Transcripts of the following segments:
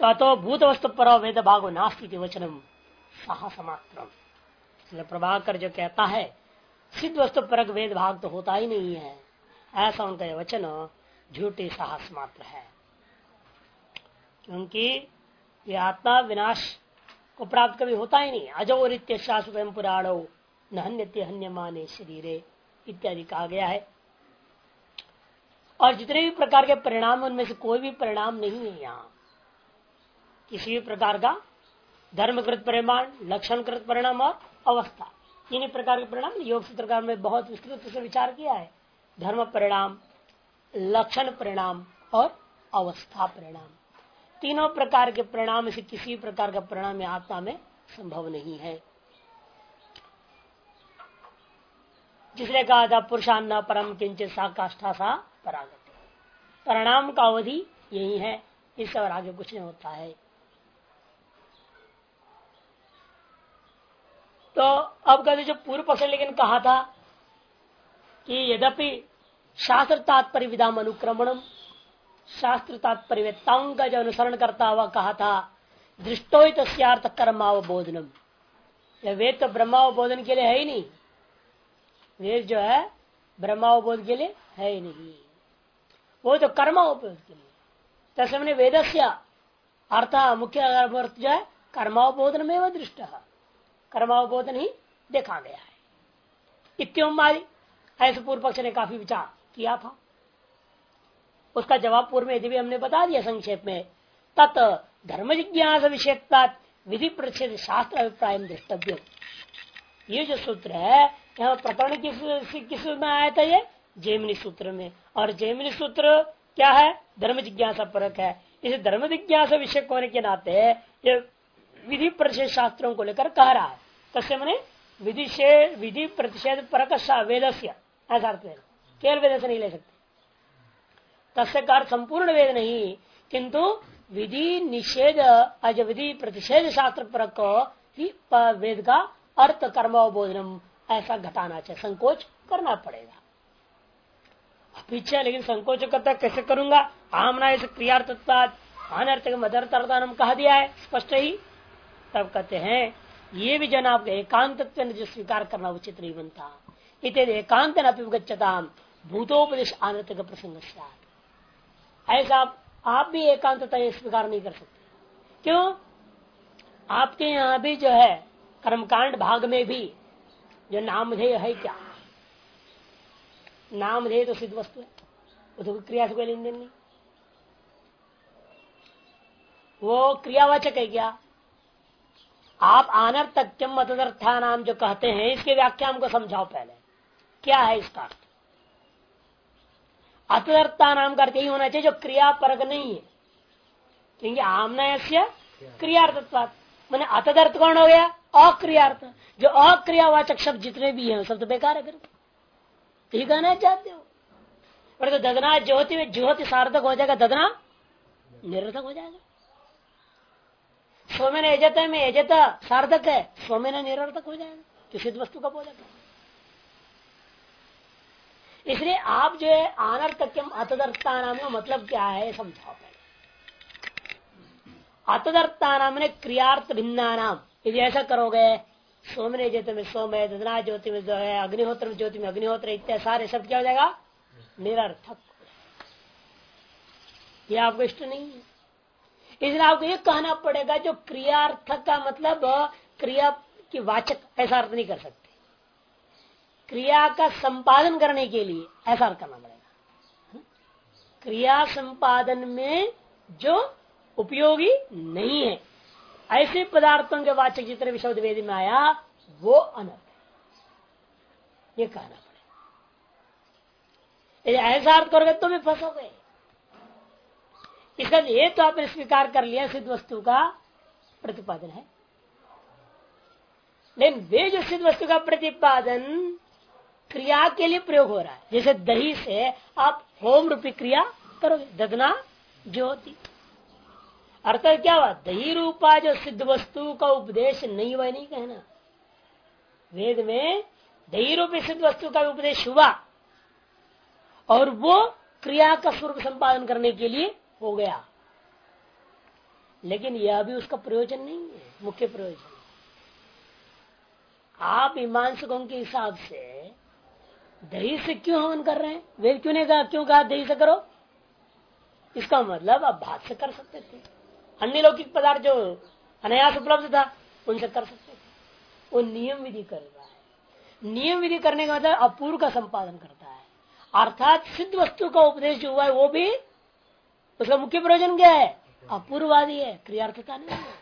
ततो भूत वस्तु पर वेद भागो नास्ति वचनम साहस मात्रम। इसलिए प्रभाकर जो कहता है सिद्ध वस्तु परक वेद भाग तो होता ही नहीं है, ऐसा उनका यह वचन झूठी साहस मात्र है। क्योंकि ये आत्मा विनाश को प्राप्त कभी होता ही नहीं। अजो नित्य शाश्वत पुराणो न हन्यते हन्यमाने शरीरे इत्यादि कहा गया है। और जितने भी प्रकार के परिणाम उनमें से कोई भी परिणाम नहीं है यहाँ किसी भी प्रकार का। धर्मकृत परिमाण, लक्षणकृत परिणाम और अवस्था, तीन प्रकार के परिणाम योग सूत्रकार में बहुत विस्तृत से विचार किया है। धर्म परिणाम, लक्षण परिणाम और अवस्था परिणाम, तीनों प्रकार के परिणाम से किसी प्रकार का परिणाम आत्मा में संभव नहीं है। जिसने कहा था पुरुषान्न परम किंचित सा काष्ठा सा परागति, परिणाम का अवधि यही है, इससे और आगे कुछ नहीं होता है। तो अब कहते जो पूर्व पक्ष लेकिन कहा था कि यद्यपि शास्त्र तात्पर्य विधाम अनुक्रमणम, शास्त्र तात्पर्यवेत्ताओं का जो अनुसरण करता हुआ कहा था दृष्टो ही तस्यार्थ कर्मावबोधनम। यह वेद तो ब्रह्मावबोधन के लिए है ही नहीं, वेद जो है ब्रह्मावबोध के लिए है ही नहीं, वो तो कर्मावबोध के लिए। तस्मैन वेदस्य अर्थ मुख्य अर्थ जो है कर्मावबोधन में वह दृष्ट, कर्मावबोधन ही देखा गया है। इत्योम आदि ऐसे पूर्व पक्ष ने काफी विचार किया था। उसका जवाब पूर्व में यदि भी हमने बता दिया संक्षेप में। तत् धर्म जिज्ञासा विषयता विधि प्रतिषेध शास्त्र अभिप्राय दृष्टव्य। ये जो सूत्र है यहाँ प्रकरण किस में आया था, ये जैमिनी सूत्र में। और जैमिनी सूत्र क्या है, धर्म जिज्ञासा परक है। इसे धर्म जिज्ञासा विषय होने के नाते ये विधि प्रतिषेध शास्त्रों को लेकर कह रहा है। तस्य मैंने विधि प्रतिषेध परक वेदस्य, ऐसा अर्थ लेना, केवल वेद से नहीं ले सकते। तस्य का अर्थ संपूर्ण वेद नहीं, किंतु विधि निषेध अज विधि प्रतिषेध शास्त्र परक ही वेद का अर्थ कर्मावबोधनम ऐसा घटाना चाहिए, संकोच करना पड़ेगा। पीछे लेकिन संकोच करता कैसे करूंगा, आमना इस क्रियार्थत्वाद अनर्थक मदर्थार्थान कहा दिया है स्पष्ट ही। तब कहते हैं ये भी जन आपको एकांत जो स्वीकार करना उचित नहीं बनता। इत एकांत नगच्छता भूतोपदेश अनर्थक प्रसंग। ऐसा आप भी एकांतता स्वीकार नहीं कर सकते। क्यों, आपके यहाँ भी जो है कर्मकांड भाग में भी जो नामधेय है, क्या नामधेय तो सिद्ध वस्तु है, वो तो क्रिया से कोई लेन देन नहीं, वो क्रियावाचक है। क्या आप अनर्थक्यम मतदर्था नाम जो कहते हैं इसके व्याख्या हमको समझाओ पहले, क्या है इसका अर्थ। अतदर्था नाम का अर्थ यही होना चाहिए जो क्रियापरक नहीं है, क्योंकि आमनय क्रियार्थत्वात् मैंने अतदर्थ कौन हो गया, अक्रियार्थ। जो अक्रियावाचक शब्द जितने भी हैं सब तो बेकार है। फिर ठीक कहना चाहते हो, पर तो ददना ज्योति में ज्योति सार्थक हो जाएगा, ददना निरर्थक हो जाएगा। सोमेन एजत में एजत सार्थक है, सोमेन निरर्थक हो जाएगा, तो सिद्ध वस्तु कब हो जाएगा। इसलिए आप जो है अनर्थक्यम अतदर्था नाम का मतलब क्या है समझाओ पहले। अतदर्था नाम ने क्रियार्थ भिन्ना नाम, यदि ऐसा करोगे सोमने ज्योति में सोम है, ददना ज्योति में जो है, अग्निहोत्र में ज्योति में अग्निहोत्र, इत्यादि सारे शब्द क्या हो जाएगा, निरर्थक। ये आपको इष्ट नहीं है। इसलिए आपको ये कहना पड़ेगा जो क्रियार्थक का मतलब क्रिया की वाचक, ऐसा अर्थ नहीं कर सकते। क्रिया का संपादन करने के लिए ऐसा अर्थ करना पड़ेगा। क्रिया संपादन में जो उपयोगी नहीं है ऐसे पदार्थों के वाचक जितने भी शब्द वेद में आया वो अनर्थ है, ये कहना पड़ेगा। ऐसा अर्थ करोगे तो भी फंसोगे। इसका ये तो आपने स्वीकार कर लिया सिद्ध वस्तु का प्रतिपादन है, लेकिन वे जो सिद्ध वस्तु का प्रतिपादन क्रिया के लिए प्रयोग हो रहा है, जैसे दही से आप होम रूपी क्रिया करोगे, ददना ज्योति, अर्थात क्या हुआ, दही रूपा जो सिद्ध वस्तु का उपदेश नहीं, वह नहीं कहना। वेद में दही रूपी सिद्ध वस्तु का उपदेश हुआ और वो क्रिया का स्वरूप संपादन करने के लिए हो गया। लेकिन यह भी उसका प्रयोजन नहीं है, मुख्य प्रयोजन। आप मीमांसकों के हिसाब से दही से क्यों हवन कर रहे हैं? वेद क्यों ने कहा, क्यों कहा दही से करो? इसका मतलब आप भात से कर सकते थे, अन्य लौकिक पदार्थ जो अनायास उपलब्ध था उनसे कर सकते थे। वो नियम विधि कर रहा है। नियम विधि करने का मतलब अपूर्व का संपादन करता है, अर्थात सिद्ध वस्तु का उपदेश जो हुआ है वो भी उसका मुख्य प्रयोजन क्या है? अपूर्ववादी है, क्रियार्थता नहीं है,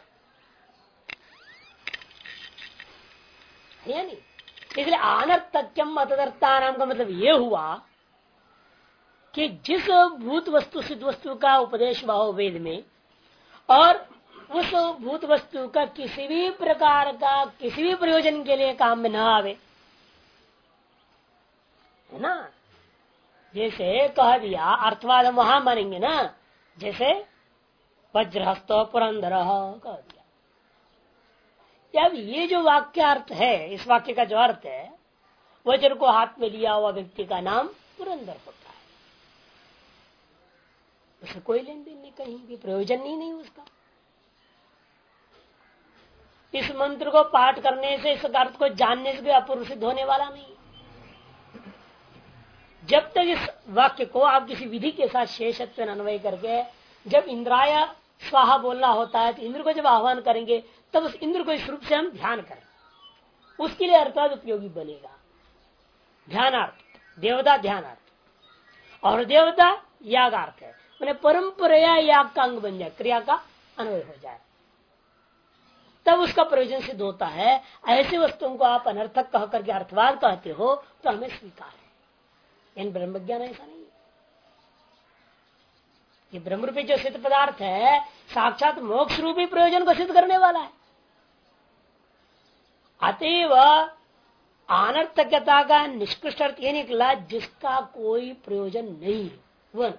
नहीं। इसलिए अनर्थक्यम अतदर्था नाम का मतलब ये हुआ कि जिस भूत वस्तु सिद्ध वस्तु का उपदेश हुआ हो वेद में, और उस भूत वस्तु का किसी भी प्रकार का किसी भी प्रयोजन के लिए काम में न आवे, है ना। जैसे कह दिया अर्थवाद हम वहां मानेंगे ना, जैसे वज्रहस्त पुरंदर कह दिया। अब ये जो वाक्यार्थ है, इस वाक्य का जो अर्थ है, वज्र को हाथ में लिया हुआ व्यक्ति का नाम पुरंदर होता है। उसे कोई लेन देन नहीं, कहीं भी प्रयोजन ही नहीं उसका। इस मंत्र को पाठ करने से, इस अर्थ को जानने से भी अपूर्व सिद्ध होने वाला नहीं। जब तक इस वाक्य को आप किसी विधि के साथ शेषत्व अन्वय करके जब इंद्राय स्वाहा बोलना होता है, तो इंद्र को जब आह्वान करेंगे तब उस इंद्र को इस रूप से हम ध्यान करें, उसके लिए अर्थात उपयोगी बनेगा। ध्यानार्थ, देवता ध्यानार्थ, और देवता यागार्थ है, मैंने परंपरा याग का अंग बन जाए, क्रिया का अन्वय हो जाए, तब उसका प्रयोजन सिद्ध होता है। ऐसे वस्तुओं को आप अनर्थक कह करके अर्थवाद कहते हो तो हमें स्वीकार है। इन ब्रह्म ज्ञान ऐसा नहीं है। ये ब्रह्म रूपी जो सिद्ध पदार्थ है साक्षात मोक्ष रूपी प्रयोजन को सिद्ध करने वाला है। अतएव अनर्थक्यता का निष्कृष्ट अर्थ ये निकला जिसका कोई प्रयोजन नहीं है, वह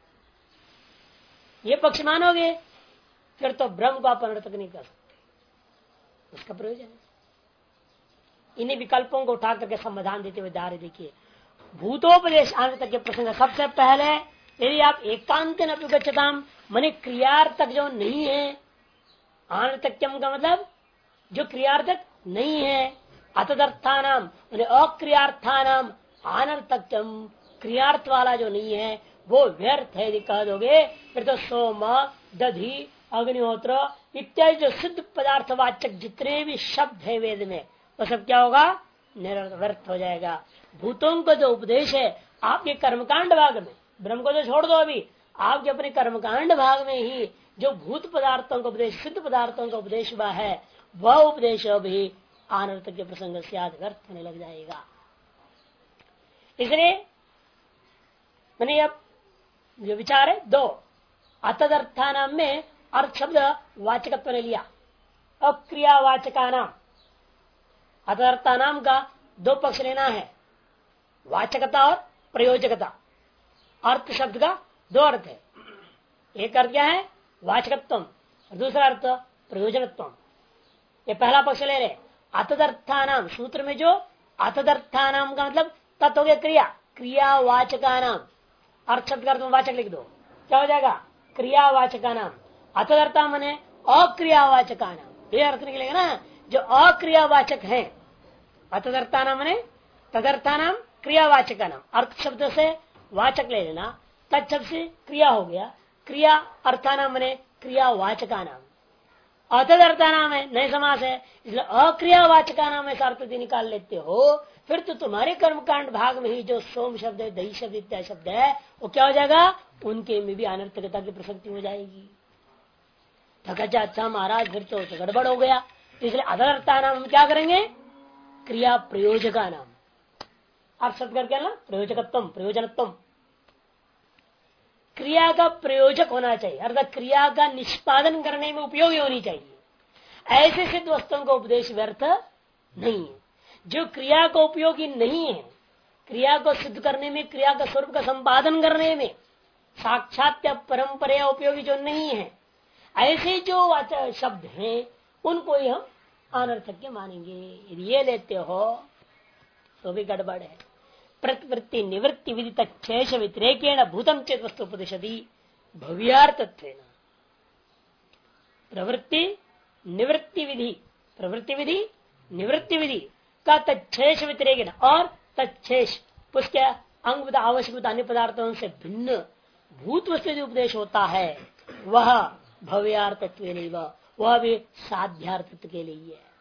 ये पक्ष मानोगे फिर तो ब्रह्म को आप अनर्थक नहीं कर सकते, उसका प्रयोजन है। इन्हीं विकल्पों को उठा करके समाधान देते हुए दारे देखिए, भूतोपदेश अनर्थक के प्रसंग। सबसे पहले यदि आप एकांत नगच्छताम माने क्रियार्थक जो नहीं है, अनर्थक्यम का मतलब जो क्रियार्थक नहीं है, अतदर्थानाम माने अक्रियार्थानाम अनर्थक्यम क्रियार्थ वाला जो नहीं है वो व्यर्थ है यदि कह दोगे, फिर तो सोम दधि अग्निहोत्र इत्यादि जो सिद्ध पदार्थ वाचक जितने भी शब्द है वेद में वो सब क्या होगा? व्यर्थ हो जाएगा। भूतों का जो उपदेश है आपके कर्मकांड भाग में, ब्रह्म को तो छोड़ दो, अभी आपके अपने कर्मकांड भाग में ही जो भूत पदार्थों का उपदेश, सिद्ध पदार्थों का उपदेश हुआ है, वह उपदेश भी अनर्थ के प्रसंग से व्यर्थ होने लग जाएगा। इसलिए मैंने अब जो विचार है दो, अतदर्थानाम में अर्थ शब्द वाचकत्व ने लिया, अक्रियावाचका नाम। अतदर्थानाम का दो पक्ष लेना है, वाचकता और प्रयोजकता। अर्थ शब्द का दो अर्थ है, एक अर्थ क्या है? वाचकत्व, और दूसरा अर्थ प्रयोजनत्व। ये पहला पक्ष ले रहे। अतदर्थानाम सूत्र में जो अतदर्थानाम का मतलब तत्व हो गया क्रिया, क्रियावाचका नाम। अर्थ शब्द का अर्थ में वाचक लिख दो, क्या हो जाएगा? क्रियावाचका नाम। अतदर्था मने अक्रियावाचका नाम, ये अर्थ निकलेगा ना, जो अक्रियावाचक है। अतदर्था नाम मने तदर्था नाम क्रियावाचका नाम। अर्थ शब्द से वाचक ले लेना, तत्शब्द से क्रिया हो गया, क्रिया अर्थानाम मने क्रियावाचका नाम। अतदर्था नाम है, नए समास है, इसलिए अक्रियावाचका नाम ऐसा अर्थ निकाल लेते हो, फिर तो तुम्हारे कर्मकांड भाग में ही जो सोम शब्द है, दही शब्द इत्यादि शब्द है, वो क्या हो जाएगा? उनके में भी अनर्थकता की प्रसक्ति हो जाएगी। अच्छा महाराज फिर तो गड़बड़ हो गया, इसलिए अदर्थता नाम हम क्या करेंगे? क्रिया प्रयोजका नाम। आप शब्द करके ना प्रयोजकत्व, प्रयोजनत्व, क्रिया का प्रयोजक होना चाहिए, अर्थात क्रिया का निष्पादन करने में उपयोगी होनी चाहिए। ऐसे सिद्ध वस्तुओं का उपदेश व्यर्थ नहीं है। जो क्रिया को उपयोगी नहीं है, क्रिया को सिद्ध करने में, क्रिया का स्वरूप का संपादन करने में साक्षात या परंपरा उपयोगी जो नहीं है, ऐसे जो शब्द हैं उनको ही हम अनर्थक मानेंगे। यदि ये लेते हो तो भी गड़बड़ है। प्रतिवृत्ति निवृत्ति विधि तक शेष व्यतिरेकेण भूतम चेत वस्तु उपदिशति भव्यार्थत्वेन। प्रवृत्ति निवृत्ति विधि, प्रवृत्ति विधि निवृत्ति विधि का तच्छेष व्यतिरेक और तच्छेष उसके अंग आवश्यक अन्य पदार्थों से भिन्न भूत वस्तु जो उपदेश होता है वह भव्यार्थत्व नहीं, वह भी साध्यार्थत्व के लिए है,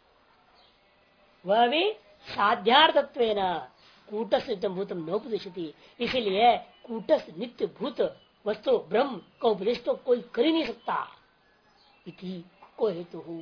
वह भी साध्यार्थत्व कूटस्थ भूतम नोपदिशति। इसीलिए कूटस्थ नित्य भूत वस्तु ब्रह्म का उपदेश तो कोई कर ही नहीं सकता, इति को हेतु हूं।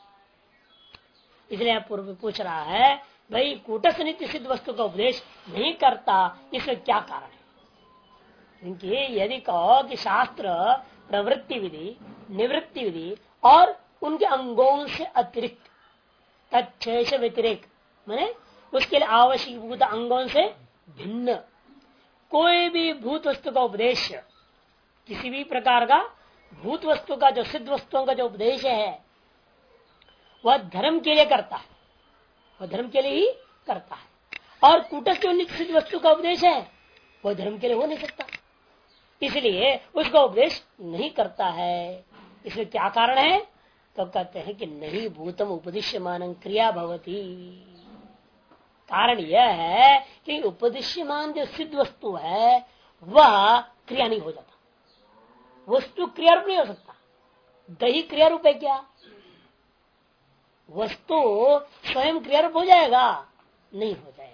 इसलिए पूर्व पूछ रहा है भाई कूटस्थ नित्य सिद्ध वस्तु का उपदेश नहीं करता, इसमें क्या कारण है? क्योंकि यदि कहो कि शास्त्र प्रवृत्ति विधि निवृत्ति विधि और उनके अंगों से अतिरिक्त तच्छेष व्यतिरेक माने उसके लिए आवश्यक भूत अंगों से भिन्न कोई भी भूत वस्तु का उपदेश, किसी भी प्रकार का भूत वस्तु का जो सिद्ध वस्तुओं का जो उपदेश है वह धर्म के लिए करता है, वह धर्म के लिए ही करता है। और कूटस्थ जो नित्य सिद्ध वस्तु का उपदेश है वह धर्म के लिए हो नहीं सकता, इसलिए उसका उपदेश नहीं करता है। इसमें क्या कारण है? तो कहते हैं कि नहीं भूतम उपदिश्यमान क्रिया भवती। कारण यह है कि उपदिश्यमान जो सिद्ध वस्तु है वह क्रिया नहीं हो जाता, वस्तु क्रिया रूप नहीं हो सकता। दही क्रिया रूप है क्या? वस्तु स्वयं क्रिया रूप हो जाएगा? नहीं हो जाएगा।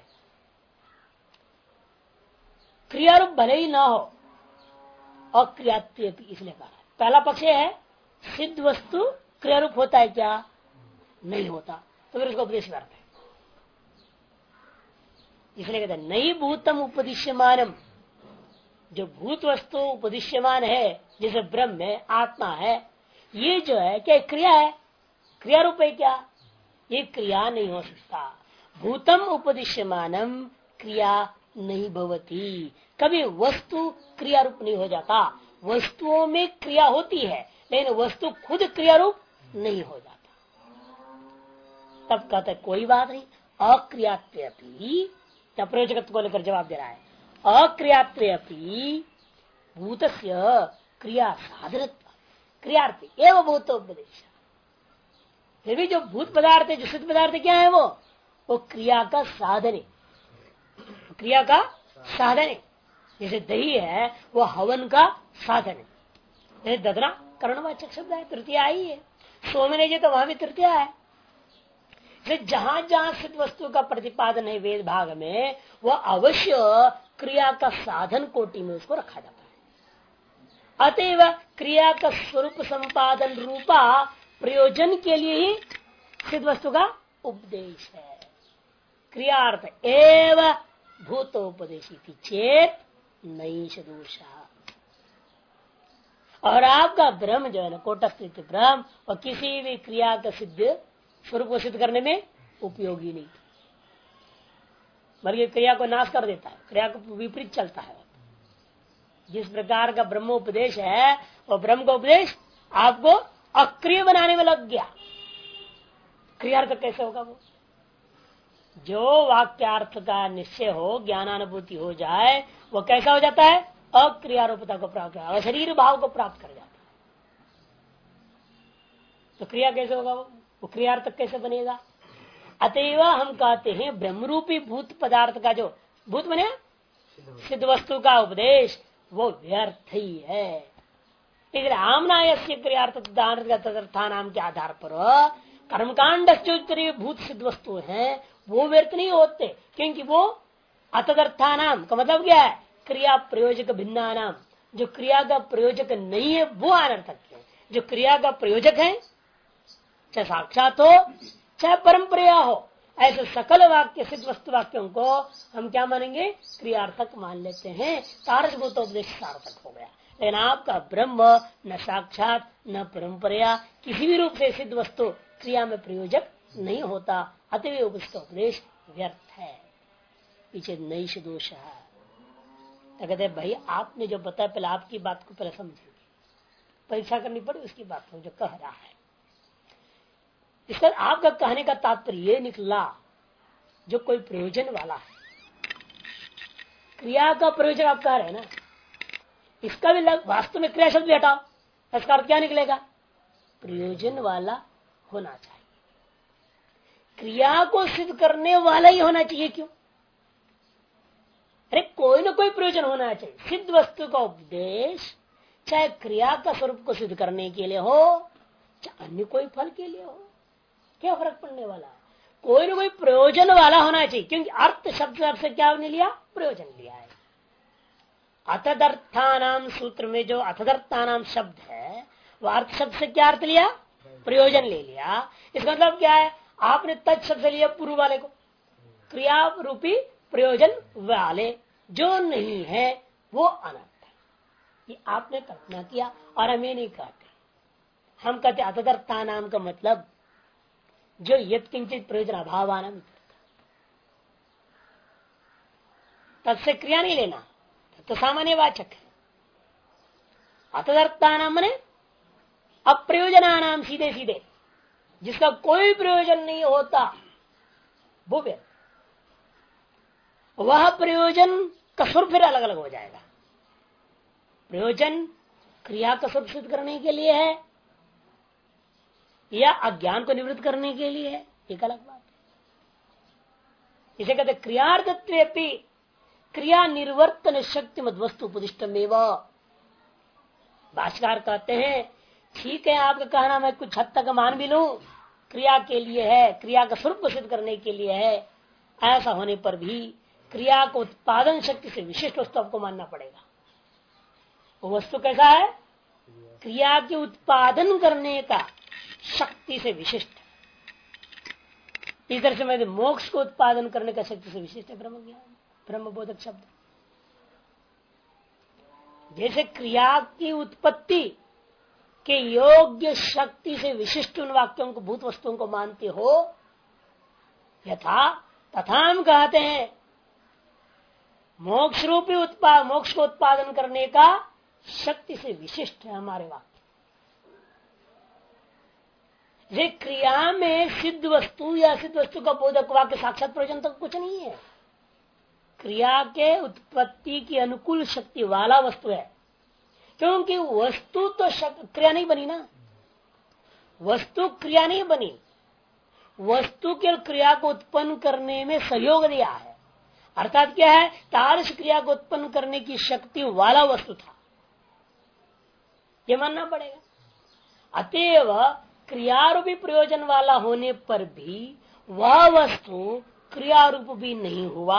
क्रिया रूप भले ही ना हो अक्रियात्व इसलिए कहा। पहला पक्ष है सिद्ध वस्तु क्रिया रूप होता है क्या? नहीं होता, तो फिर उसका उपदेश करते हैं। इसलिए कहते हैं नहीं भूतम उपदिश्यमानम, जो भूत वस्तु उपदिश्यमान है जैसे ब्रह्म है आत्मा है, ये जो है क्या क्रिया है? क्रिया रूप है क्या? ये क्रिया नहीं हो सकता। भूतम उपदिश्यमानम क्रिया नहीं भवती, कभी वस्तु क्रिया रूप नहीं हो जाता। वस्तुओं में क्रिया होती है लेकिन वस्तु खुद क्रिया रूप नहीं हो जाता। तब कहते कोई बात नहीं, अक्रियात्वेपि, प्रयोजकत्व को लेकर जवाब दे रहा है, अक्रियात्वेपि भूतस्य क्रिया साधनत्व क्रियार्थी एवं भूतोपदेश। फिर भी जो भूत पदार्थ है, जो सिद्ध पदार्थ क्या है, वो क्रिया का साधन है, क्रिया का साधन है। जैसे दही है वो हवन का साधन है, जैसे ददरा कर्णवाचक शब्द है, तृतीया ही है। सोमने जी तो वहां भी तृतीया है। जहां जहां सिद्ध वस्तु का प्रतिपादन है वेद भाग में, वह अवश्य क्रिया का साधन कोटि में उसको रखा जाता है। अतएव क्रिया का स्वरूप संपादन रूपा प्रयोजन के लिए ही सिद्ध वस्तु का उपदेश है। क्रियार्थ एव भूतोपदेशी चेत नई सदोषा। और आपका ब्रह्म जो है ना कोटस्थ ब्रह्म, और किसी भी क्रिया का सिद्ध स्वरूप को सिद्ध करने में उपयोगी नहीं, बल्कि क्रिया को नाश कर देता है, क्रिया को विपरीत चलता है। जिस प्रकार का ब्रह्मोपदेश है वो ब्रह्म का उपदेश आपको अक्रिय बनाने में लग गया, क्रियार्थ कैसे होगा? वो जो वाक्यार्थ का निश्चय हो, ज्ञानानुभूति हो जाए, वो कैसा हो जाता है? अक्रियारूपता को प्राप्त कर, अशरीर भाव को प्राप्त कर जाता है। तो क्रिया कैसे होगा? वो क्रियार्थ कैसे बनेगा? अतएव हम कहते हैं ब्रह्मरूपी भूत पदार्थ का जो भूत बने सिद्ध वस्तु का उपदेश वो व्यर्थ ही है। इसलिए आमनाय क्रियार्थ तदर्था नाम के आधार पर कर्मकांड जो भूत सिद्ध वस्तु है वो व्यर्थ नहीं होते, क्योंकि वो अतदर्था नाम का मतलब क्या है? क्रिया प्रयोजक भिन्ना नाम, जो क्रिया का प्रयोजक नहीं है वो अनर्थक है। जो क्रिया का प्रयोजक है, चाहे साक्षात हो चाहे परंपरा हो, ऐसे सकल वाक्य सिद्ध वस्तु वाक्यों को हम क्या मानेंगे? क्रियार्थक मान लेते हैं। तारसभूतोपदेश सार्थक हो गया। लेकिन आपका ब्रह्म न साक्षात न परंपरा किसी भी रूप से सिद्ध वस्तु क्रिया में प्रयोजक नहीं होता, अतएव उसका उपदेश व्यर्थ है। पीछे नैष दोष है। तो कहते भाई आपने जो बताया पहले आपकी बात को पहले समझेंगे, परीक्षा करनी पड़ी उसकी बात को जो कह रहा है। इसका आपका कहने का तात्पर्य ये निकला जो कोई प्रयोजन वाला है, क्रिया का प्रयोजन आप कह रहे हैं ना, इसका भी वास्तव में क्रिया शब्द भी हटाओ, इसका अर्थ क्या निकलेगा? प्रयोजन वाला होना चाहिए। क्रिया को सिद्ध करने वाला ही होना चाहिए। क्यों? अरे कोई ना कोई प्रयोजन होना चाहिए। सिद्ध वस्तु का उपदेश चाहे क्रिया का स्वरूप को सिद्ध करने के लिए हो, चाहे अन्य कोई फल के लिए हो, क्या फर्क पड़ने वाला? कोई ना कोई प्रयोजन वाला होना चाहिए। क्योंकि अर्थ शब्द से क्या ने लिया? प्रयोजन लिया है। अथदर्थानाम सूत्र में जो अथदर्थानाम शब्द है वह अर्थ शब्द से क्या अर्थ लिया? प्रयोजन ले लिया। इसका मतलब क्या है? आपने तत् शब्द से लिया पूर्व वाले को, क्रिया रूपी प्रयोजन वाले जो नहीं है वो अनर्थ है। ये आपने कल्पना किया और हमें नहीं कहते। हम कहते अतदर्था नाम का मतलब जो यत् किंचित प्रयोजन अभावान, तब से क्रिया नहीं लेना, तो सामान्य वाचक है। अतदर्था नाम मने अप्रयोजना नाम, सीधे सीधे जिसका कोई प्रयोजन नहीं होता वो व्यर्थ। वह प्रयोजन का स्वरूप फिर अलग अलग हो जाएगा। प्रयोजन क्रिया का स्वरूप सिद्ध करने के लिए है या अज्ञान को निवृत्त करने के लिए है, एक अलग बात है। इसे कहते क्रियार्थत्वेपि क्रिया निर्वर्तन शक्ति मद वस्तु उपदिष्टमेव। भाष्यकार कहते हैं ठीक है, आपका कहना मैं कुछ हद तक मान भी लूं, क्रिया के लिए है, क्रिया का स्वरूप को सिद्ध करने के लिए है। ऐसा होने पर भी क्रिया को उत्पादन शक्ति से विशिष्ट वस्तु आपको मानना पड़ेगा। वो वस्तु कैसा है? क्रिया के उत्पादन करने का शक्ति से विशिष्ट। इस तरह से मैं मोक्ष को उत्पादन करने का शक्ति से विशिष्ट है ब्रह्म ज्ञान, ब्रह्म बोधक शब्द। जैसे क्रिया की उत्पत्ति के योग्य शक्ति से विशिष्ट उन वाक्यों को, भूत वस्तुओं को मानते हो, यथा तथा हम कहते हैं मोक्ष रूपी मोक्ष को उत्पादन करने का शक्ति से विशिष्ट है हमारे वाक्य। ये क्रिया में सिद्ध वस्तु या सिद्ध वस्तु का बोधक वाक्य साक्षात प्रयोजन तक कुछ नहीं है। क्रिया के उत्पत्ति की अनुकूल शक्ति वाला वस्तु है। क्योंकि वस्तु तो क्रिया नहीं बनी ना, वस्तु क्रिया नहीं बनी, वस्तु के क्रिया को उत्पन्न करने में सहयोग दिया है। अर्थात क्या है? तारस क्रिया को उत्पन्न करने की शक्ति वाला वस्तु था, ये मानना पड़ेगा। अतएव क्रियारूपी प्रयोजन वाला होने पर भी वह वस्तु क्रियारूप भी नहीं हुआ,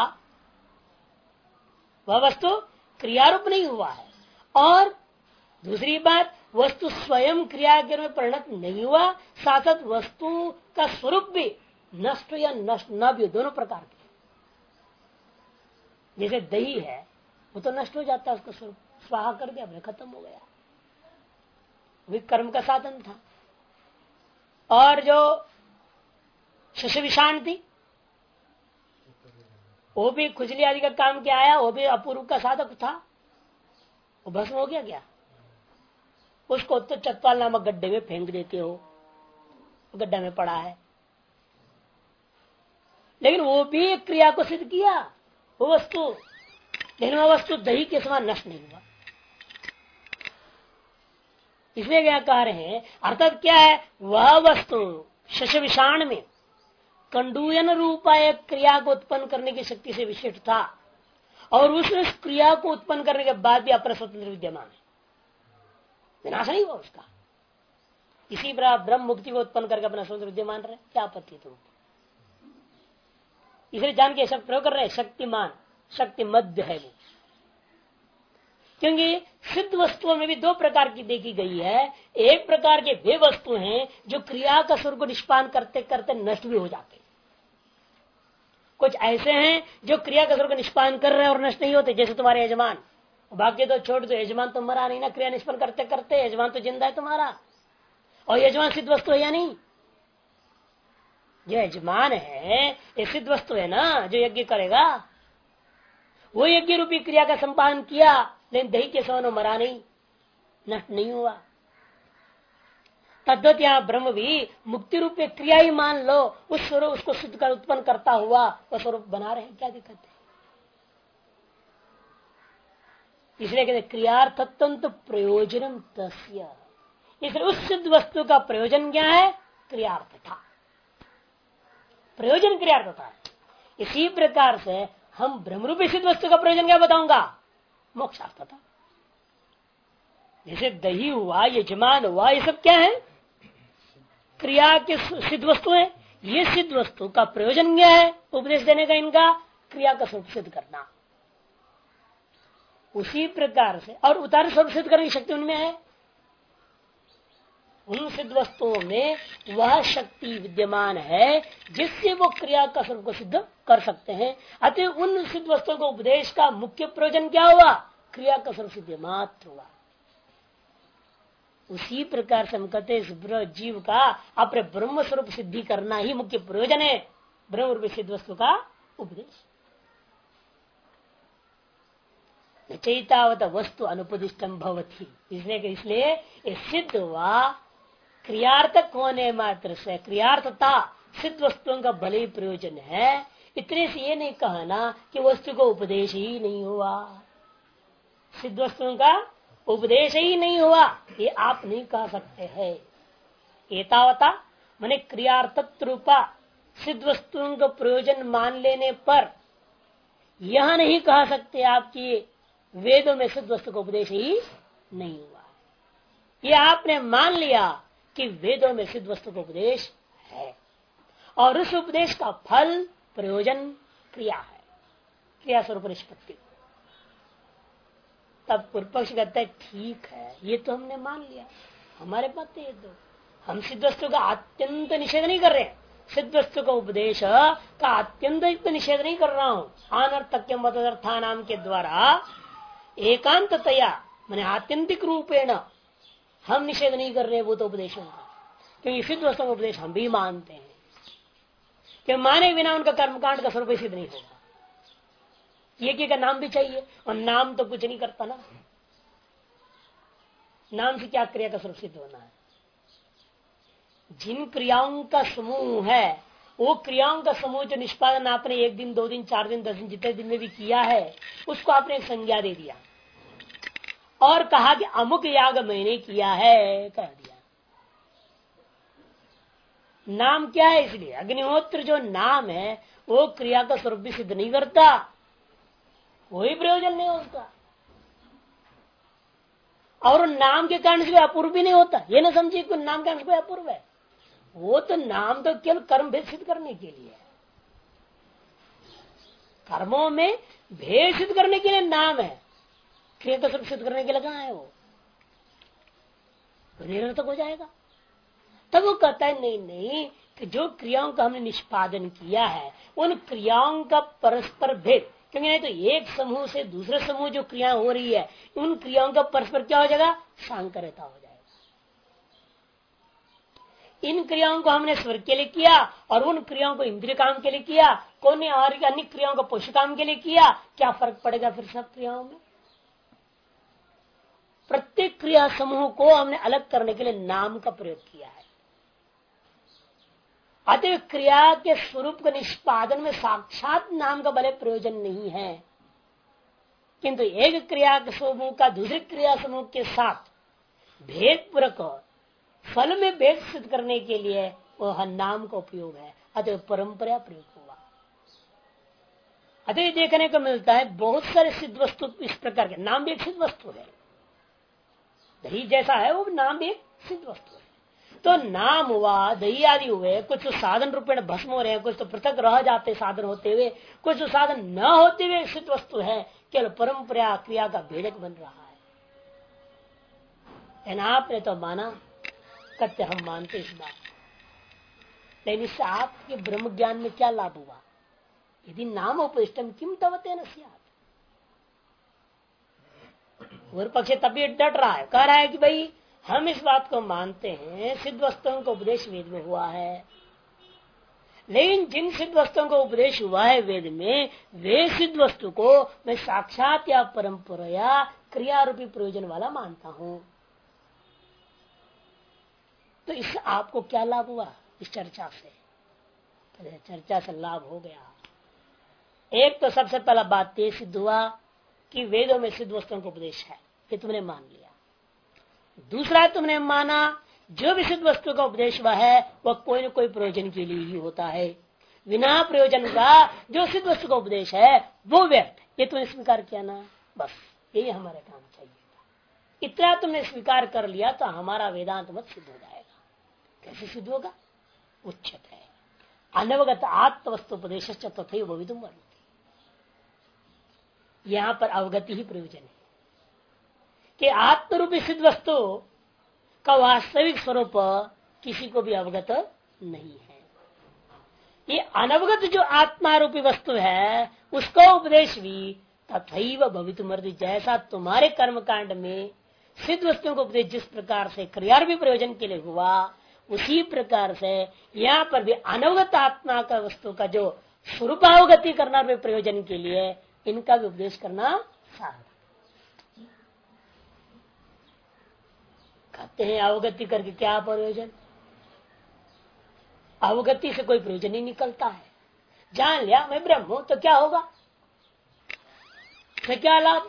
वह वस्तु क्रियारूप नहीं हुआ है। और दूसरी बात, वस्तु स्वयं क्रिया के में परिणत नहीं हुआ, साथ साथ वस्तु का स्वरूप भी नष्ट या नष्ट न भी, दोनों प्रकार के। जैसे दही है, वो तो नष्ट हो जाता है, उसका स्वरूप स्वाहा कर दिया, खत्म हो गया, वे कर्म का साधन था। और जो शश विषाण थी, वो भी खुजली आदि का काम क्या आया, वो भी अपूर्व का साधक था, वो भस्म हो गया क्या? उसको तो चतवाल नामक गड्ढे में फेंक देते हो, गड्ढा में पड़ा है, लेकिन वो भी एक क्रिया को सिद्ध किया वो वस्तु, लेकिन वह वस्तु दही के समान नष्ट नहीं हुआ। इसलिए क्या कह रहे हैं? अर्थात क्या है? वह वस्तु शश विषाण में कंडूयन रूपा एक क्रिया को उत्पन्न करने की शक्ति से विशिष्ट था, और उस क्रिया को उत्पन्न करने के बाद भी अपना स्वतंत्र विद्यमान है, विनाश नहीं हुआ उसका। इसी प्रकार ब्रह्म मुक्ति को उत्पन्न करके अपना स्वतंत्र विद्यमान रहे, क्या आपत्ति तुम? इसलिए जान के शब्द प्रयोग कर रहे हैं, शक्तिमान, शक्ति मध्य है वो। क्योंकि सिद्ध वस्तुओं में भी दो प्रकार की देखी गई है। एक प्रकार के वे वस्तु हैं जो क्रिया का स्वरूप को निष्पादन करते करते नष्ट भी हो जाते, कुछ ऐसे हैं जो क्रिया का स्वरूप को निष्पादन कर रहे हैं और नष्ट नहीं होते, जैसे तुम्हारे यजमान। बाकी तो छोड़ दो, यजमान तो मरा नहीं ना, क्रिया निष्पन्न करते करते यजमान तो जिंदा है तुम्हारा, और यजमान सिद्ध वस्तु है या नहीं? जो यजमान है ये सिद्ध वस्तु है ना, जो यज्ञ करेगा, वो यज्ञ रूपी क्रिया का संपादन किया, लेकिन दही के समान मरा नहीं, नष्ट नहीं हुआ। तद्वत यहाँ ब्रह्म भी मुक्ति रूप में क्रिया ही मान लो, उस स्वरूप उसको सिद्ध कर उत्पन्न करता हुआ वह स्वरूप बना रहे हैं, क्या दिक्कत है? इसलिए कहते क्रियार्थत्व तो प्रयोजनम तस्य, इसलिए उस सिद्ध वस्तु का प्रयोजन क्या है? क्रियार्थता। प्रयोजन क्रियार्थता है। इसी प्रकार से हम ब्रह्मरूपी सिद्ध वस्तु का प्रयोजन क्या बताऊंगा? मोक्षार्थता। जैसे दही हुआ, यजमान हुआ, ये सब क्या है? क्रिया के सिद्ध वस्तु है। ये सिद्ध वस्तु का प्रयोजन क्या है? उपदेश देने का इनका क्रिया का स्वरूप सिद्ध करना। उसी प्रकार से और उतार स्वरूप सिद्ध करने की शक्ति उनमें है। उन सिद्ध वस्तुओं में वह शक्ति विद्यमान है जिससे वो क्रिया का स्वरूप को सिद्ध कर सकते हैं। अतः उन सिद्ध वस्तुओं को उपदेश का मुख्य प्रयोजन क्या हुआ? क्रिया का स्वरूप सिद्ध मात्र हुआ। उसी प्रकार से हम कहते हैं जीव का अपने ब्रह्म स्वरूप सिद्धि करना ही मुख्य प्रयोजन है, ब्रह्म रूपी सिद्ध वस्तु का उपदेश। चैतावत वस्तु अनुपदिष्टम भवती, इसलिए सिद्ध हुआ क्रियार्थक होने मात्र से, क्रियार्थता सिद्ध वस्तुओं का भले ही प्रयोजन है। इतने से ये नहीं कहना कि वस्तु को उपदेश ही नहीं हुआ, सिद्ध वस्तुओं का उपदेश ही नहीं हुआ, ये आप नहीं कह सकते हैं। एतावता माने क्रियार्थक रूपा सिद्ध वस्तुओं का प्रयोजन मान लेने पर यह नहीं कह सकते आप कि वेदों में सिद्ध वस्तु का उपदेश ही नहीं हुआ। ये आपने मान लिया कि वेदों में सिद्ध वस्तु का उपदेश है और उस उपदेश का फल प्रयोजन क्रिया है, क्रिया स्वरूप निष्पत्ति। तब पूर्व पक्ष कहता है ठीक है, ये तो हमने मान लिया, हमारे मत ये तो हम सिद्ध वस्तु का अत्यंत निषेध नहीं कर रहे हैं, सिद्ध वस्तु का उपदेश का अत्यंत निषेध नहीं कर रहा हूं। अनर्थक्य मतदर्था नाम के द्वारा एकांततया मैंने आत्यंतिक रूपेण हम निषेध नहीं कर रहे वो तो उपदेशों का, क्योंकि सिद्ध वस्तु का उपदेश हम भी मानते हैं कि माने बिना उनका कर्मकांड का स्वरूप सिद्ध नहीं होगा। ये का नाम भी चाहिए और नाम तो कुछ नहीं करता ना, नाम से क्या क्रिया का स्वरूप सिद्ध होना है? जिन क्रियाओं का समूह है वो क्रियाओं का समूह जो निष्पादन आपने 1 दिन 2 दिन 4 दिन 10 दिन जितने दिन में भी किया है उसको आपने एक संज्ञा दे दिया और कहा कि अमुक याग मैंने किया है, कह दिया। नाम क्या है? इसलिए अग्निहोत्र जो नाम है वो क्रिया का स्वरूप भी सिद्ध नहीं करता, कोई प्रयोजन नहीं उसका, और नाम के कारण से अपूर्व भी नहीं होता। ये ना समझिए कि नाम के कारण से अपूर्व है, वो तो नाम तो केवल कर्म भेद सिद्ध करने के लिए है, कर्मों में भेद सिद्ध करने के लिए नाम है, क्रिया का स्वरूप सिद्ध करने के लिए कहां है? वो तो निरर्थक हो जाएगा। तब वो कहता है नहीं नहीं कि जो क्रियाओं का हमने निष्पादन किया है उन क्रियाओं का परस्पर भेद, क्योंकि नहीं तो एक समूह से दूसरे समूह जो क्रिया हो रही है उन क्रियाओं का परस्पर क्या हो जाएगा? सांकरता हो जाएगा। इन क्रियाओं को हमने स्वर्ग के लिए किया और उन क्रियाओं को इंद्रिय काम के लिए किया, कौन ने और अन्य क्रियाओं को पुरुष काम के लिए किया, क्या फर्क पड़ेगा फिर सब क्रियाओं में? प्रत्येक क्रिया समूह को हमने अलग करने के लिए नाम का प्रयोग किया है। अतः क्रिया के स्वरूप के निष्पादन में साक्षात नाम का भले प्रयोजन नहीं है, किंतु एक क्रिया समूह का दूसरे क्रिया समूह के साथ भेद पूर्वक फल में भेद सिद्ध करने के लिए वह नाम का उपयोग है, अतः परंपरा प्रयोग हुआ। अतः देखने को मिलता है बहुत सारे सिद्ध वस्तु इस प्रकार के, नाम भी एक सिद्ध वस्तु है, दही जैसा है वो नाम भी एक सिद्ध वस्तु है। तो नाम हुआ, दही आदि हुए, कुछ तो साधन रूपेण भस्म हो रहे हैं, कुछ तो पृथक रह जाते साधन होते हुए, कुछ तो साधन न होते हुए सिद्ध वस्तु है, केवल परंपरा क्रिया का भेदक बन रहा है। आपने तो माना, कहते हम मानते इस बात, लेकिन इससे आपके ब्रह्म ज्ञान में क्या लाभ हुआ? यदि नाम उपदिष्टम किम तवते न स्यात्। पूर्व पक्ष तब भी डट रहा है, कह रहा है कि भाई हम इस बात को मानते हैं सिद्ध वस्तुओं का उपदेश वेद में हुआ है, लेकिन जिन सिद्ध वस्तुओं का उपदेश हुआ है वेद में, वे सिद्ध वस्तु को मैं साक्षात या परंपरा या क्रिया रूपी प्रयोजन वाला मानता हूं। तो इससे आपको क्या लाभ हुआ इस चर्चा से? चर्चा से लाभ हो गया। एक तो सबसे पहला बात ये सिद्ध हुआ कि वेदों में सिद्ध वस्तुओं का उपदेश है, ये तुमने मान लिया। दूसरा तुमने माना जो भी सिद्ध वस्तु का उपदेश वह है वह कोई न कोई प्रयोजन के लिए ही होता है, बिना प्रयोजन का जो सिद्ध वस्तु का उपदेश है वो व्यर्थ। ये तुमने स्वीकार किया ना, बस यही हमारे काम चाहिए था। इतना तुमने स्वीकार कर लिया तो हमारा वेदांत मत सिद्ध हो जाएगा। कैसे सिद्ध होगा? उच्चत है अनवगत आत्म वस्तु उपदेश तथा भवितुम वर्णति। यहां पर अवगति ही प्रयोजन है कि आत्मरूपी सिद्ध वस्तु का वास्तविक स्वरूप किसी को भी अवगत नहीं है। ये अनवगत जो आत्मारूपी वस्तु है उसका उपदेश भी तथैव भवितुमर्हति, जैसा तुम्हारे कर्म कांड में सिद्ध वस्तुओं को उपदेश जिस प्रकार से क्रियारूपी प्रयोजन के लिए हुआ उसी प्रकार से यहाँ पर भी अनवगत आत्मा का वस्तु का जो स्वरूपावगति करना प्रयोजन के लिए इनका भी उपदेश करना साधन। कहते हैं अवगति करके क्या प्रयोजन? अवगति से कोई प्रयोजन नहीं निकलता है। जान लिया मैं ब्रह्म हूं तो क्या होगा, तो क्या लाभ?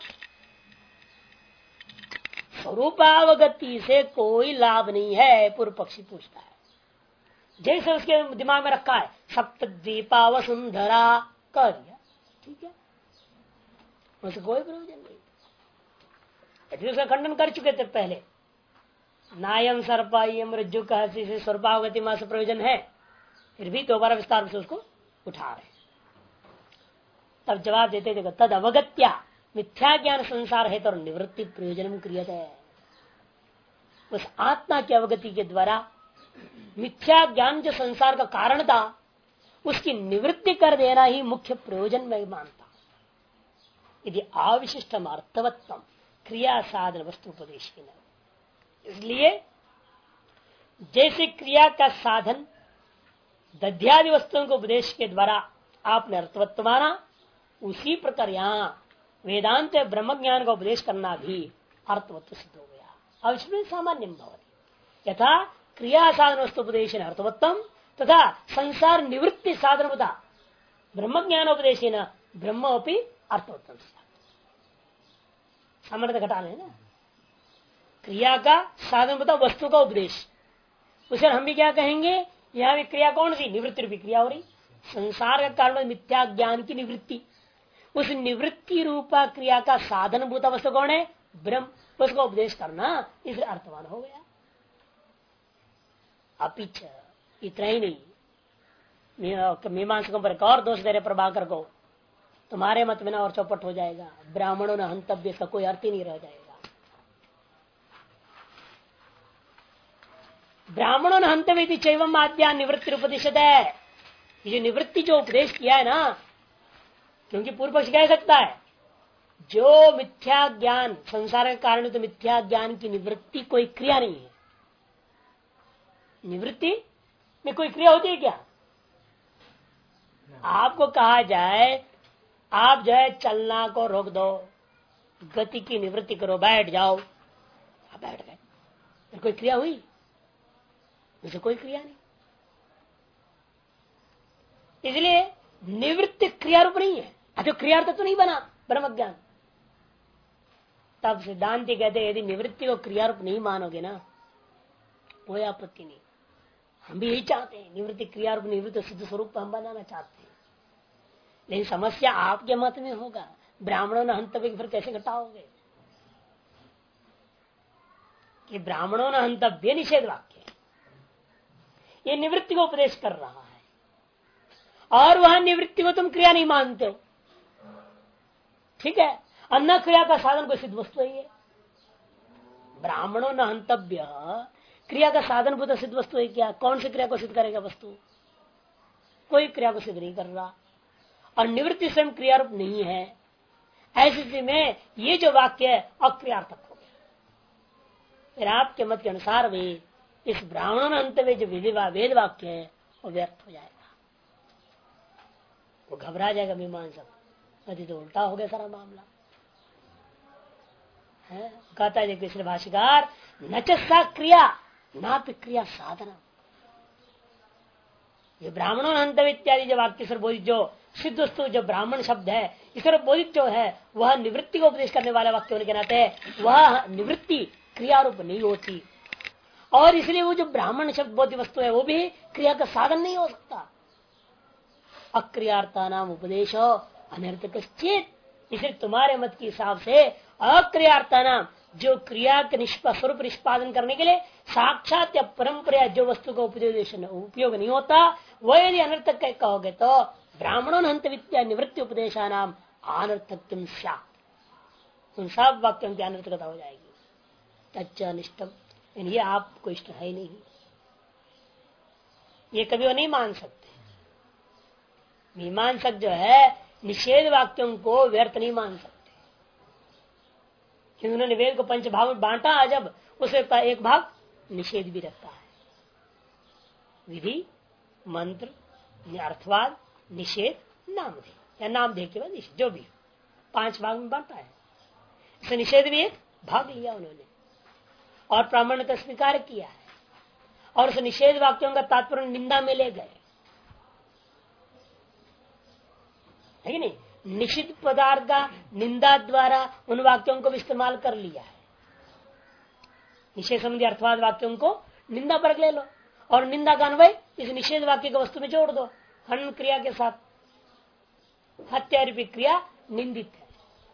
स्वरूपावगति से कोई लाभ नहीं है, पूर्व पक्षी पूछता है। जैसे उसके दिमाग में रखा है सप्तद्वीपा वसुंधरा कह दिया, ठीक है, उससे कोई प्रयोजन नहीं। उसका खंडन कर चुके थे पहले, नायम सर्पायम रज्जु कहसी से स्वरूपावगति मां से प्रयोजन है, फिर भी दोबारा विस्तार से उसको उठा रहे। तब जवाब देते थे तद अवगत्या मिथ्या ज्ञान संसार है तो निवृत्ति प्रयोजन क्रियते है। उस आत्मा की अवगति के द्वारा मिथ्या ज्ञान जो संसार का कारण था उसकी निवृत्ति कर देना ही मुख्य प्रयोजन में मानता। यदि अविशिष्टम अर्थवत्तम क्रिया साधन वस्तु उपदेश, इसलिए जैसे क्रिया का साधन दध्यादि वस्तुओं को उपदेश के द्वारा आपने अर्थवत्व माना, उसी प्रकार यहाँ वेदांत ब्रह्म ज्ञान का उपदेश करना भी अर्थवत्व सिद्ध हो गया। अब सामान्य भवति यथा क्रिया साधन वस्तु उपदेश अर्थवत्तम तथा संसार निवृत्ति साधन बता ब्रह्म ज्ञानोपदेश ब्रह्म अपनी अर्थवत्तम। सामर्थ्य घटा लेना, क्रिया का साधन बता वस्तु का उपदेश, उसे हम भी क्या कहेंगे? यहाँ भी क्रिया कौन सी? निवृत्ति रूपी क्रिया हो रही। संसार का कारण मिथ्या ज्ञान की निवृत्ति, उस निवृत्ति रूपा क्रिया का साधन भूता वस्तु कौन है? ब्रह्म। उसको उपदेश करना इसे अर्थवान हो गया। अपिच इतना ही नहीं, मीमांसकों पर एक और दोष दे रहे प्रभाकर को, तुम्हारे मत में ना और चौपट हो जाएगा, ब्राह्मणों न हंतव्य का कोई अर्थ ही नहीं रह जाएगा। ब्राह्मणों ने हंतव्य चैवम आद्या निवृत्ति उपदिशत है। ये निवृत्ति जो उपदेश किया है ना, क्योंकि पूर्व पक्ष कह सकता है जो मिथ्या ज्ञान संसार के कारण तो मिथ्या ज्ञान की निवृत्ति कोई क्रिया नहीं है। निवृत्ति में कोई क्रिया होती है क्या? आपको कहा जाए आप जो है चलना को रोक दो, गति की निवृत्ति करो, बैठ जाओ, आप बैठ गए, फिर कोई क्रिया हुई? उसे कोई क्रिया नहीं। इसलिए निवृत्ति क्रिया रूप नहीं है, तो क्रियार्थ तो नहीं बना ब्रह्म ज्ञान। तब सिद्धांति कहते हैं यदि निवृत्ति को क्रियारूप नहीं मानोगे ना, कोई आपत्ति नहीं। हम भी यही चाहते हैं, निवृत्ति क्रियारूप निवृत्ति सिद्ध स्वरूप हम बनाना चाहते हैं। लेकिन समस्या आपके मत में होगा, ब्राह्मणों ने हंतव्य फिर कैसे घटाओगे? कि ब्राह्मणों ने हंतव्य निषेध वाक्य, ये निवृत्ति को उपदेश कर रहा है और वह निवृत्ति को तुम क्रिया नहीं मानते हो, ठीक है। अन्य क्रिया का साधन कोई सिद्ध वस्तु है। ब्राह्मणों न हंतव्य क्रिया का साधन भूत सिद्ध वस्तु है क्या? कौन सी क्रिया को सिद्ध करेगा वस्तु? कोई क्रिया को सिद्ध नहीं कर रहा, और निवृत्ति स्वयं क्रियारूप नहीं है। ऐसी स्थिति में ये जो वाक्य है अक्रियार्थक हो गया। फिर आपके मत के अनुसार भी इस ब्राह्मणों अंत में जो वेद वाक्य है वो व्यर्थ हो जाएगा, वो घबरा जाएगा मीमांसक। यदि तो उल्टा हो गया सारा मामला है। कहता है कृष्ण भाष्यकार न चा क्रिया ना क्रिया साधना। ये ब्राह्मणों अंत इत्यादि जो वाक्य सर बोधित जो सिद्ध वस्तु जो ब्राह्मण शब्द है इस बोधित जो है वह निवृत्ति को उपदेश करने वाला वाक्य होने के नाते वह निवृत्ति क्रिया रूप नहीं होती। और इसलिए वो जो ब्राह्मण शब्द बोध वस्तु है वो भी क्रिया का साधन नहीं हो सकता। अक्रियार्था नाम उपदेश अनर्थक चेत, इसलिए तुम्हारे मत के हिसाब से अक्रियार्था नाम जो क्रिया के स्वरूप निष्पादन करने के लिए साक्षात या परंपरा जो वस्तु का उपयोग नहीं होता, वह यदि अनर्थक कहोगे तो ब्राह्मणों हंत विद्या निवृत्ति उपदेशा नाम अनर्थक उन सब वाक्यों की अनर्थकता हो जाएगी। तच्च अनिष्टम, ये आपको इष्ट है नहीं, ये कभी वो नहीं मान सकते। मीमांसक जो है निषेध वाक्यों को व्यर्थ नहीं मान सकते, क्योंकि उन्होंने वेद को पंच भाग में बांटा, जब उसे एक भाग निषेध भी रखता है। विधि, मंत्र, अर्थवाद, निषेध, नामधेय या नामधेय के बाद निषेध, जो भी 5 भाग में बांटा है। इसे निषेध भी एक भाग लिया उन्होंने और प्रामाण्यता स्वीकार किया है, और उस निषेध वाक्यों का तात्पर्य निंदा में ले गए, है कि नहीं। निषिद्ध पदार्थ का निंदा द्वारा उन वाक्यों को भी इस्तेमाल कर लिया है। निषेध संबंधी अर्थवाद वाक्यों को निंदा पर ले लो और निंदा का अन्वय इस निषेध वाक्य की वस्तु में जोड़ दो हनन क्रिया के साथ। हत्या रूपी क्रिया निंदित है।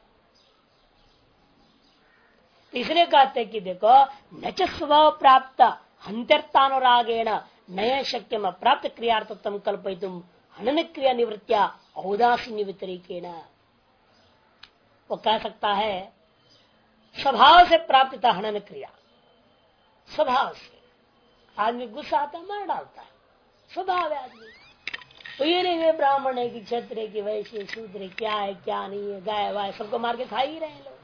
इसलिए कहते कि देखो नच स्वभाव प्राप्त हंत्यर्थानुरागेण नय शक्यम प्राप्त क्रियार्थम कल्पयितुम हनन क्रिया निवृत्तिया औदासीन्य तरीकेण। वो कह सकता है स्वभाव से प्राप्त था हनन क्रिया, स्वभाव से आदमी गुस्सा आता है मार डालता है, स्वभाव है आदमी का। तो ये नहीं वे ब्राह्मण है कि क्षत्रिय की वैश्य शूद्र क्या है क्या नहीं है, गाय वाय सबको मार के खा ही रहे हैं लोग।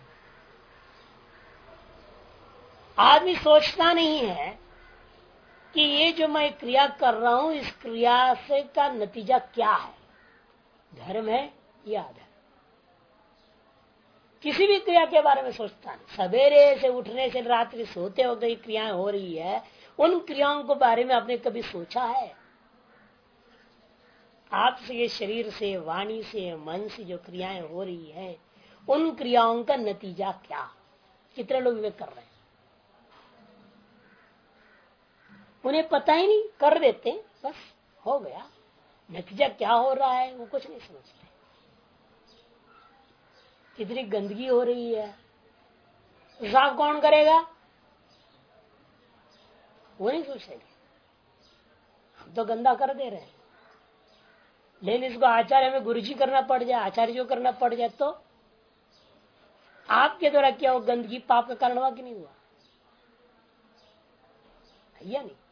आदमी सोचता नहीं है कि ये जो मैं क्रिया कर रहा हूं इस क्रिया से का नतीजा क्या है, धर्म है या अधर्म। किसी भी क्रिया के बारे में सोचता नहीं। सवेरे से उठने से रात्रि सोते वक्त ये क्रियाएं हो रही है, उन क्रियाओं के बारे में आपने कभी सोचा है? आपसे ये शरीर से, वाणी से, मन से जो क्रियाएं हो रही है उन क्रियाओं का नतीजा क्या? कितने लोग विवेक कर रहे हैं? उन्हें पता ही नहीं, कर देते बस हो गया। नतीजा क्या हो रहा है वो कुछ नहीं समझते। कितनी गंदगी हो रही है, साफ कौन करेगा वो नहीं सोचेंगे। हम तो गंदा कर दे रहे हैं, लेकिन इसको आचार्य में गुरुजी करना पड़ जाए, आचार्य जो करना पड़ जाए तो आपके द्वारा क्या वो गंदगी पाप का कारण हुआ कि नहीं हुआ? या नहीं?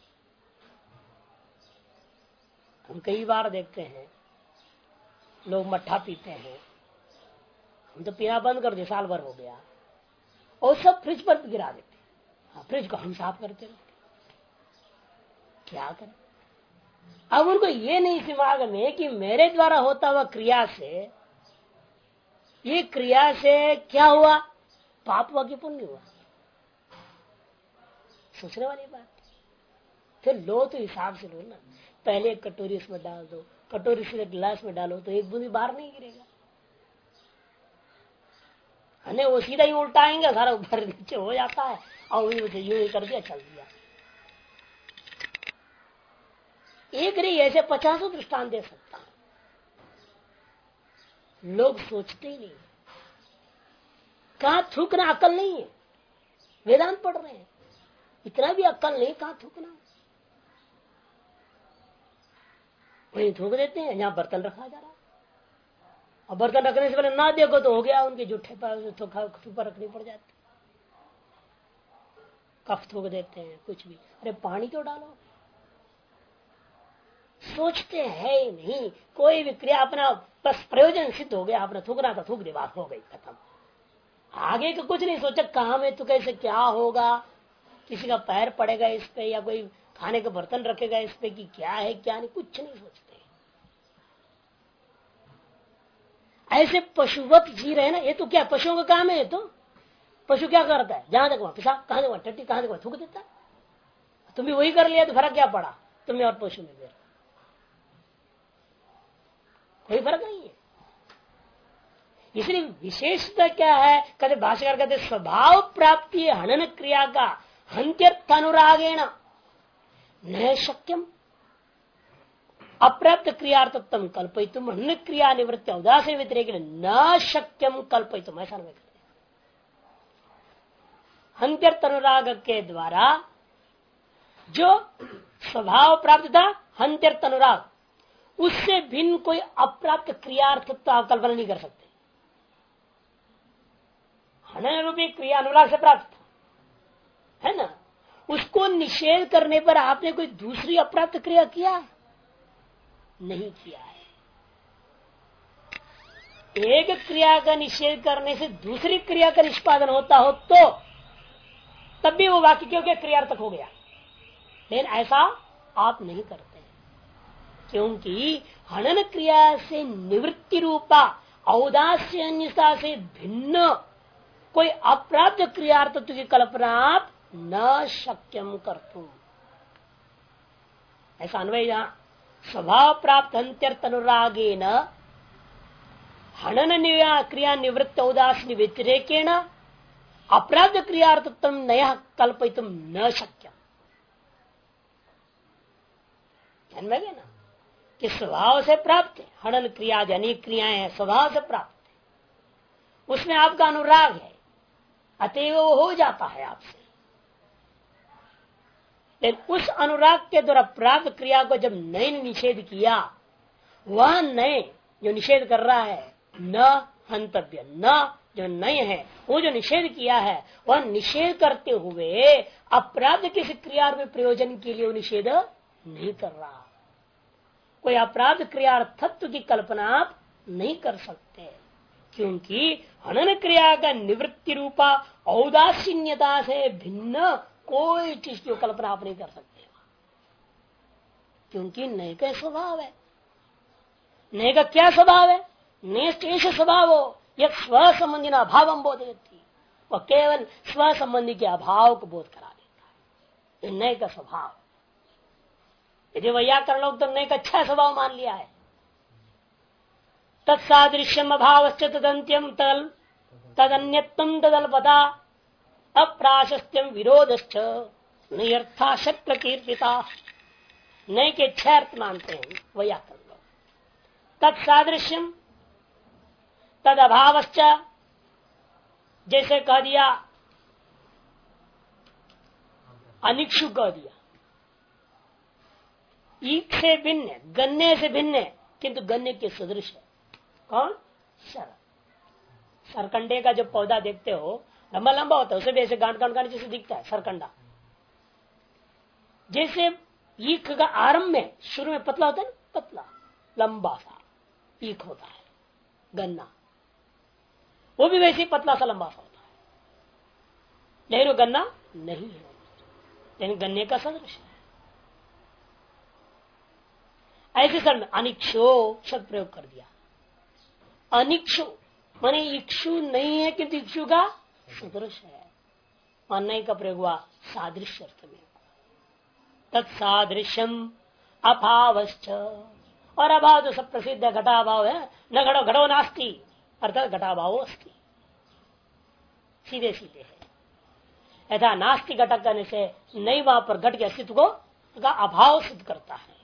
हम कई बार देखते हैं लोग मट्ठा पीते हैं, हम तो पीना बंद कर दिया, साल भर हो गया, और सब फ्रिज पर गिरा देते। हाँ, फ्रिज को हम साफ करते रहते, क्या करें? अब उनको ये नहीं दिमाग में कि मेरे द्वारा होता हुआ क्रिया से, ये क्रिया से क्या हुआ, पाप हुआ कि पुण्य हुआ? सोचने वाली बात। फिर लो तो हिसाब से लो ना। पहले एक कटोरी इसमें डाल दो, कटोरी से गिलास में डालो तो एक बूंदी बाहर नहीं गिरेगा। हमें वो सीधा ही उल्टाएंगे, सारा ऊपर नीचे हो जाता है, और यूं ही कर दिया, चल दिया। एक नहीं ऐसे 50 दृष्टांत दे सकता हूं। लोग सोचते ही नहीं। कहां थूकना अकल नहीं है, वेदांत पढ़ रहे हैं, इतना भी अकल नहीं, कहां थूकना। वही थूक देते हैं जहां बर्तन रखा जा रहा है, और बर्तन रखने से पहले ना देखो तो हो गया, उनके जूठे पर ऊपर रखनी पड़ जाती, कफ थूक देते हैं कुछ भी। अरे पानी तो डालो। सोचते हैं नहीं। कोई भी क्रिया अपना बस प्रयोजन सिद्ध हो गया, अपना थूकना था थूक दे, बात हो गई, खत्म। आगे का कुछ नहीं सोचा, कहां में तो कैसे क्या होगा, किसी का पैर पड़ेगा इस पे, या कोई खाने का बर्तन रखेगा इस पे, कि क्या है क्या नहीं, कुछ नहीं सोचते। ऐसे पशुवत जी रहे ना, ये तो क्या पशुओं का काम है। ये तो पशु क्या करता है, जहां तक वहां पिशाब, कहां तक वहां टट्टी, कहां तक वहां थूक देता है। तुम भी वही कर लिया तो फर्क क्या पड़ा तुम्हें और पशु में? कोई फर्क नहीं है। इसलिए विशेषता क्या है? कहते भाष्यकार कहते स्वभाव प्राप्ति हनन क्रिया का हंत्यर्थ अनुरागेण न शक्यम अप्राप्त क्रियार्थत्म कल्पयितुम हनन क्रिया निवृत्ति उदासीन व्यतिरेक न शक्यम कल्पयितुम, ऐसा नहीं कहते। हंत्यर्थ अनुराग के द्वारा जो स्वभाव प्राप्त था हंत्यर्थ अनुराग, उससे भिन्न कोई अप्राप्त क्रियार्थत्व आप कल्पना नहीं कर सकते। हनन रूपी क्रिया अनुराग से प्राप्त है ना, उसको निषेध करने पर आपने कोई दूसरी अप्राप्त क्रिया किया नहीं किया है। एक क्रिया का निषेध करने से दूसरी क्रिया का निष्पादन होता हो तो तब भी वो वाक्य क्योंकि क्रियार्थक हो गया, लेकिन ऐसा आप नहीं करते हैं, क्योंकि हनन क्रिया से निवृत्ति रूपा औदास्यन्यता से भिन्न कोई अप्राप्त क्रियार्थत्व की कल्पना आप न शक्यम करतुम। ऐसा अन्वय यहां स्वभाव प्राप्त अंत्यर्थ अनुरागे न हनन क्रिया निवृत्त औदासीन व्यतिरेकेण अप्राप्त क्रियार्थत्व नया कल्पयितुम न शक्यम। अन्वय ना कि स्वभाव से प्राप्त है, हनन क्रिया अनेक क्रियाएं हैं, स्वभाव से प्राप्त है, उसमें आपका अनुराग है, अतएव वो हो जाता है आपसे। लेकिन उस अनुराग के द्वारा प्राप्त क्रिया को जब नए ने निषेध किया, वह नए जो निषेध कर रहा है न हंतव्य, न जो नए है वो जो निषेध किया है वह निषेध करते हुए अप्राप्त किसी क्रिया में प्रयोजन के लिए वो निषेध नहीं कर रहा। कोई अपराध क्रियार्थत्व की कल्पना आप नहीं कर सकते, क्योंकि हनन क्रिया का निवृत्ति रूपा औदासीन्यता से भिन्न कोई चीज की कल्पना आप नहीं कर सकते, क्योंकि नए का स्वभाव है। नए का क्या स्वभाव है? नेश स्वभाव हो यह स्व संबंधी न अभाव बोधयती, वह केवल स्व संबंधी के अभाव को बोध करा देता है। नए का स्वभाव, यदि वैयाकरण लोग तो नए का अच्छा स्वभाव मान लिया है, तत्सादृश्यम अभाव तदंत्यम तदन्यत्म तदल्पता अप्राशस्त्यम विरोधश्च नयर्थाशत प्रकीर्तिता, नए के छह अर्थ मानते हैं वैयाकरण लोग। तत्सादृश्यम तद अभावश्च, जैसे कह दिया अनिक्षु कह दिया, ईख से भिन्न, गन्ने से भिन्न है किंतु गन्ने के सदृश है। कौन? सर। सरकंडे का जो पौधा देखते हो लंबा लंबा होता है, उसे भी ऐसे गांठ गांठ जैसे दिखता है सरकंडा। जैसे ईख का आरंभ में शुरू में पतला होता है ना, पतला लंबा सा ईख होता है गन्ना, वो भी वैसे पतला सा लंबा सा होता है, लेकिन वो गन्ना नहीं है, लेकिन गन्ने का सदृश है। ऐसे सर में अनिक्षो शब्द प्रयोग कर दिया। अनिक्षु माने इक्षु नहीं है किंतु इक्षु का सदृश है, मानने का प्रयोग हुआ सादृश्य अर्थ में। तत्सादृश्यम अभावश्च, और अभाव तो सब प्रसिद्ध है, घटाभाव है, न घड़ो घड़ो नास्ति अर्थात घटाभाव अस्ति, सीधे सीधे है। ऐसा नास्ति घटक करने से नहीं वहां पर घट के अस्तित्व को का अभाव सिद्ध करता है।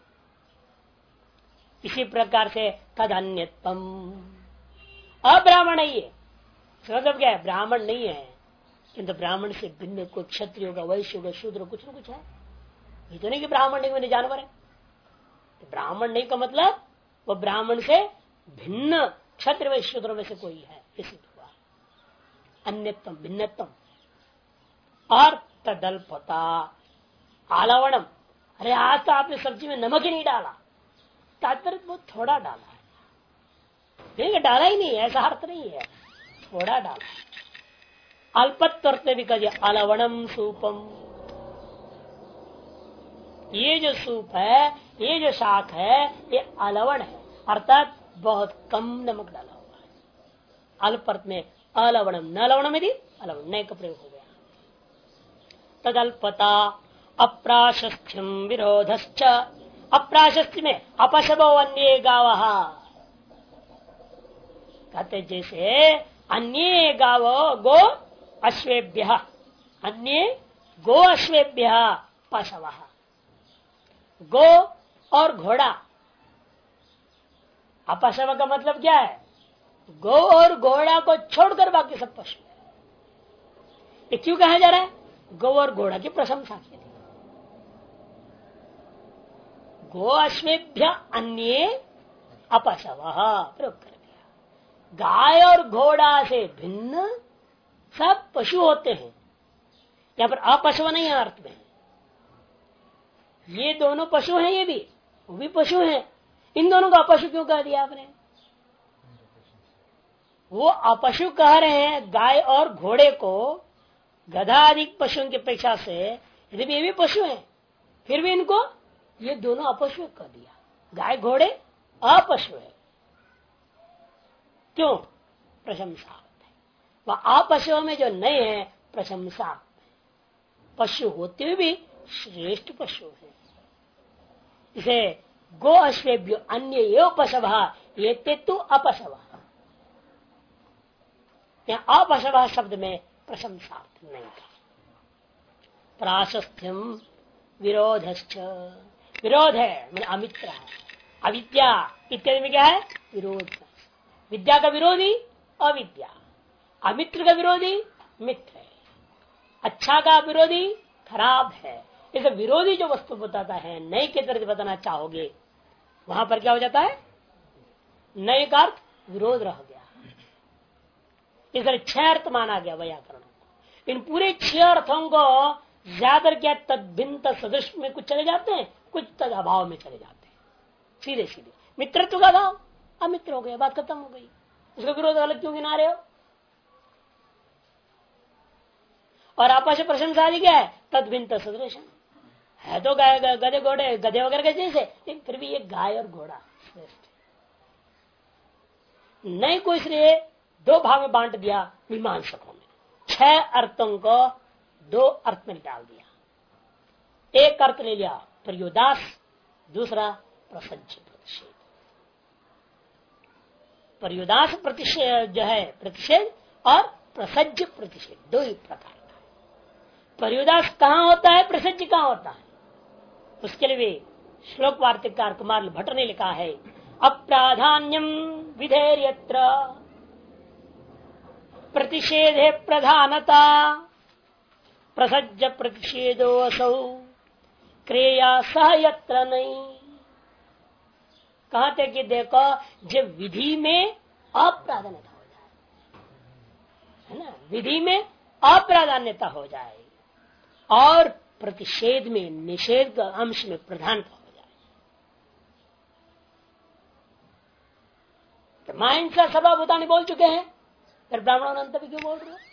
इसी प्रकार से तद अन्यत्वम, अब्राह्मण ही है, मतलब क्या है? ब्राह्मण नहीं है किंतु ब्राह्मण से भिन्न कोई क्षत्रिय होगा, वैश्य होगा, शूद्र कुछ न कुछ है। ये तो नहीं कि ब्राह्मण नहीं मैंने जानवर है, तो ब्राह्मण नहीं का मतलब वो ब्राह्मण से भिन्न क्षत्रिय वैश्य शूद्र में से कोई है, इसी हुआ अन्यत्म भिन्नत्म। और तदल्पता आलवणम, अरे आज तो आपने सब्जी में नमक ही नहीं डाला, तात्पर्य बहुत थोड़ा डाला है, नहीं डाला ही नहीं, ऐसा अर्थ नहीं है, थोड़ा डाला। अल्पत्व अर्थ भी कह दिया अलवणम सूपम, ये जो सूप है, ये जो शाक है, ये अलवण है, अर्थात बहुत कम नमक डाला हुआ है। अल्प अर्थ में अलवणम, न लवणम यदि अलवण नए का प्रयोग हो गया। तदल्पता अप्राशस्त्यम विरोधश्च, अप्राशस्त्य में अपशबो अन्ये गावः, कहते जैसे अन्य गावो गो अश्वेभ्य, अन्य गो अश्वेभ्य पशव, गो और घोड़ा। अपशव का मतलब क्या है? गो और घोड़ा को छोड़कर बाकी सब पशु है। ये क्यों कहा जा रहा है? गो और घोड़ा की प्रशंसा के लिए। गो अश्वेभ्य अन्य अपशव प्रयोग कर दिया। गाय और घोड़ा से भिन्न सब पशु होते हैं। यहां पर अपशव नहीं है अर्थ में, ये दोनों पशु हैं, ये भी वो भी पशु हैं। इन दोनों को अपशु क्यों कह दिया आपने? वो अपशु कह रहे हैं गाय और घोड़े को, गधा आदि पशुओं की अपेक्षा से। यदि भी ये भी पशु हैं, फिर भी इनको ये दोनों अपशु कह दिया। गाय घोड़े अपशु है, क्यों? प्रशंसा होता है। वह अपशु में जो नहीं है प्रशंसा, पशु होते हुए भी श्रेष्ठ पशु है। इसे गो अश्वेभ्यो अन्य एव पशव ये तेतु अपशव, यहाँ अपशव शब्द में प्रशंसार्थ नहीं था। प्राशस्त्यम विरोधश्च, विरोध है मैंने अमित्र है, अविद्या इत्यादि में क्या है? विरोध। विद्या का विरोधी अविद्या, अमित्र का विरोधी मित्र है, अच्छा का विरोधी खराब है। इसे विरोधी जो वस्तु बताता है, नए के तरह बताना चाहोगे, वहां पर क्या हो जाता है? नए का अर्थ विरोध रह गया। इस तरह 6 अर्थ माना गया व्याकरण। इन पूरे 6 अर्थों को ज्यादा क्या तद्भिन्न सदृश में कुछ चले जाते हैं, कुछ तद अभाव में चले जाते हैं। सीधे सीधे मित्रत्व का भाव अमित्र हो गया, बात खत्म हो गई। उसका विरोध अलग क्यों गिना रहे हो? और आपस में प्रशंसा आदि क्या है? तद्भिन्न सदृश है तो गधे घोड़े गधे वगैरह के जैसे, लेकिन फिर भी ये गाय और घोड़ा श्रेष्ठ नहीं। कोई इसलिए 2 भाग में बांट दिया मीमांसकों में, 6 अर्थों को 2 अर्थ में डाल दिया। एक अर्थ ले लिया पर्युदास, दूसरा प्रसज्ज प्रतिषेध। पर्युदास प्रतिषेध जो है प्रतिषेध, और प्रसज्ज प्रतिषेध, 2 ही प्रकार का। पर्युदास कहाँ होता है, प्रसज्ज कहाँ होता है? उसके लिए भी श्लोक वार्तिककार कुमार भट्ट ने लिखा है, अप्राधान्यम विधेर्यत्र प्रतिषेधे प्रधानता प्रसज्ज प्रतिषेधो असौ क्रिया सह यत्र नहीं। कहते कि देखो, जब विधि में अप्राधान्यता हो जाए, है ना, विधि में अप्राधान्यता हो जाए और प्रतिषेध में निषेध का अंश में प्रधानता हो जाए, तो माइन सा सर्वभूतानि बोल चुके हैं, फिर ब्राह्मणों ने अंतर क्यों बोल रहे हो?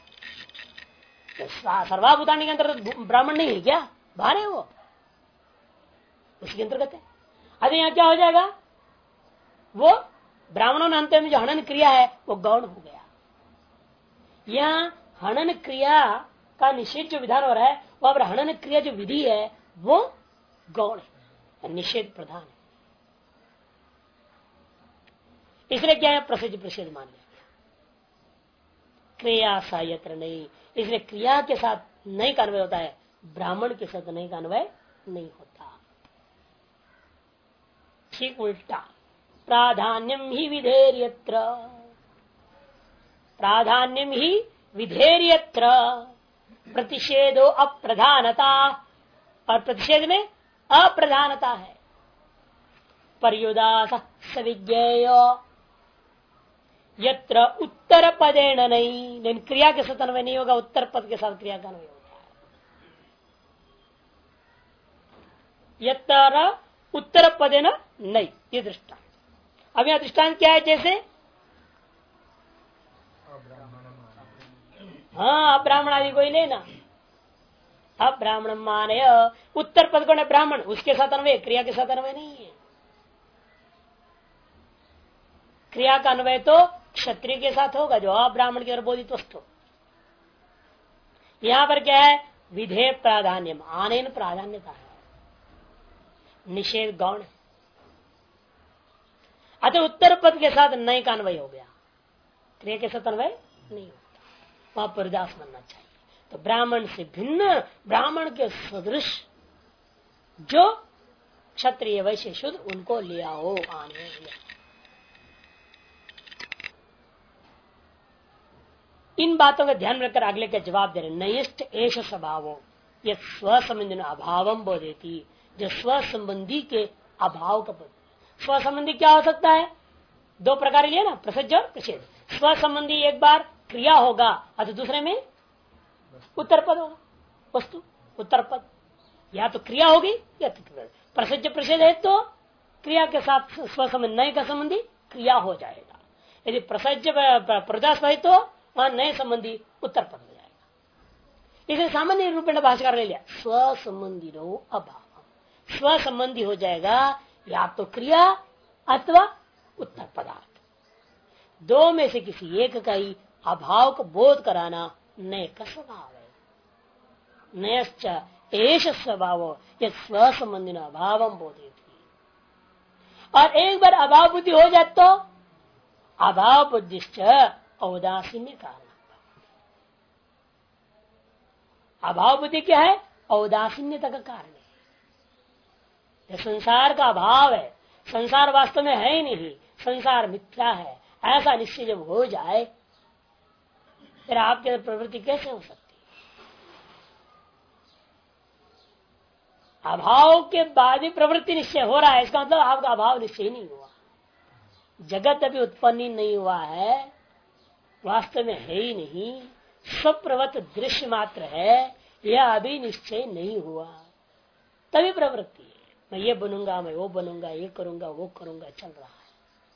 तो सर्वभूतानि के अंतर्गत ब्राह्मण नहीं है क्या? बाहर है वो, उसके अंतर्गत है। अभी यहाँ क्या हो जाएगा? वो ब्राह्मणों ने अंत में जो हनन क्रिया है वो गौण हो गया। यहाँ हनन क्रिया का निषेध जो विधान हो रहा है, वहां पर हनन क्रिया जो विधि है वो गौण है, निषेध प्रधान है। इसलिए क्या है? प्रसिद्ध प्रसिद्ध मान लिया गया। क्रिया सायत्र नहीं, इसलिए क्रिया के साथ नहीं का अन्वय होता है, ब्राह्मण के साथ नहीं का अन्वय नहीं होता। ठीक उल्टा, प्राधान्यम ही विधेर्यत्र, प्राधान्यम ही विधेर्यत्र प्रतिषेधो अप्रधानता, और प्रतिषेध में अप्रधानता है। पर्युदास सविज्ञेय यत्र उत्तर पदेन नहीं, लेकिन क्रिया के साथ अन्वय नहीं होगा, उत्तर पद के साथ क्रिया का अन्वय होता है। यत्र उत्तर पदेन नहीं, ये दृष्टांत। अब यह दृष्टांत क्या है? जैसे हाँ, ब्राह्मण आदि कोई लेना, अब ब्राह्मण माने उत्तर पद को ब्राह्मण, उसके साथ अन्वय, क्रिया के साथ अन्वय नहीं है। क्रिया का अन्वय तो क्षत्रिय के साथ होगा जो अब्राह्मण के बोधित वस्तु। यहां पर क्या है? विधेय प्राधान्य, आनेन प्राधान्यता है, निषेध गौण है। अतः उत्तर पद के साथ नए का अन्वय हो गया। क्रिया के साथ अन्वय नहीं होता, वहां परिदास बनना चाहिए। तो ब्राह्मण से भिन्न, ब्राह्मण के सदृश जो क्षत्रिय वैश्य शुद्ध, उनको ले आओ, आने लिया। इन बातों का ध्यान रखकर अगले का जवाब दे रहे, नयिष्ट एष स्वभावो, यह स्व संबंधी अभावम बोधेती, जो स्व संबंधी के अभाव का बोध। स्व संबंधी क्या हो सकता है? दो प्रकार लिया ना, प्रसज्ज और प्रषेध। स्व संबंधी एक बार क्रिया होगा और दूसरे में उत्तर पद होगा, वस्तु उत्तर पद, या तो क्रिया होगी या तो प्रसज्ज प्रषेध है तो क्रिया के साथ स्व संबंध नए का संबंधी क्रिया हो जाएगा। यदि प्रसज्ज प्रजास्व है तो वहां नए संबंधी उत्तर पद हो जाएगा। इसे सामान्य रूप में भाषाकार ले लिया, स्व संबंधी रो अभाव, स्व संबंधी हो जाएगा या तो क्रिया अथवा उत्तर पदार्थ, दो में से किसी एक का ही अभाव को बोध कराना नए का स्वभाव है। नयश्च एष स्वभाव, यह स्व संबंधी अभाव बोधे। और एक बार अभाव बुद्धि हो जाए तो अभाव बुद्धिश्च औदासीन्य कारण। अभाव बुद्धि क्या है? औदासीन्यता का कारण है। संसार का अभाव है, संसार वास्तव में है ही नहीं, संसार मिथ्या है, ऐसा निश्चय जब हो जाए फिर आपके अंदर प्रवृत्ति कैसे हो सकती है? अभाव के बाद ही प्रवृत्ति निश्चय हो रहा है, इसका मतलब आपका अभाव निश्चय नहीं हुआ। जगत अभी उत्पन्न ही नहीं हुआ है, वास्तव में है ही नहीं, स्वप्रवत दृश्य मात्र है, यह अभी निश्चय नहीं हुआ, तभी प्रवृत्ति है। मैं ये बनूंगा, मैं वो बनूंगा, ये करूंगा, वो करूंगा, चल रहा है।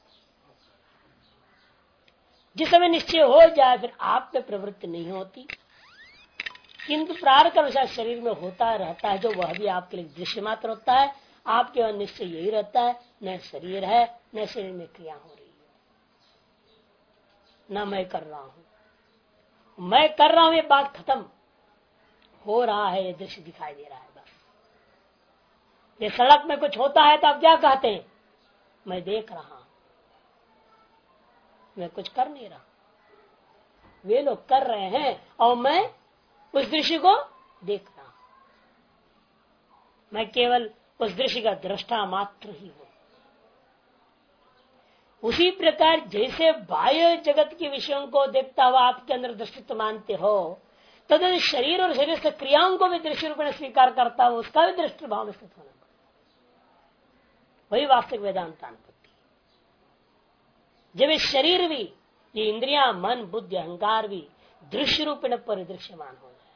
जिस समय निश्चय हो जाए फिर आप पे प्रवृत्ति नहीं होती, किंतु प्रारब्ध के अनुसार शरीर में होता रहता है, जो वह भी आपके लिए दृश्य मात्र होता है। आपके वहां निश्चय यही रहता है, न शरीर है न शरीर में क्रिया हो रही है, न मैं कर रहा हूं। मैं कर रहा हूं ये बात खत्म हो रहा है, ये दृश्य दिखाई दे रहा है बस। ये सड़क में कुछ होता है तो आप क्या कहते हैं? मैं देख रहा हूं, मैं कुछ कर नहीं रहा। वे लोग कर रहे हैं और मैं उस दृश्य को देख रहा हूं, मैं केवल उस दृश्य का दृष्टा मात्र ही हूं। उसी प्रकार जैसे बाह्य जगत के विषयों को देखता हुआ आपके अंदर दृष्टित्व मानते हो, तद शरीर और शरीर से क्रियाओं को भी दृश्य रूप में स्वीकार करता हो, उसका भी दृष्टि भाव में स्थित होना, वही वास्तविक वेदांतानुपत्ति। जब ये शरीर भी, ये इंद्रियां, मन, बुद्धि, अहंकार भी दृश्य रूप में परिदृश्यमान हो जाए,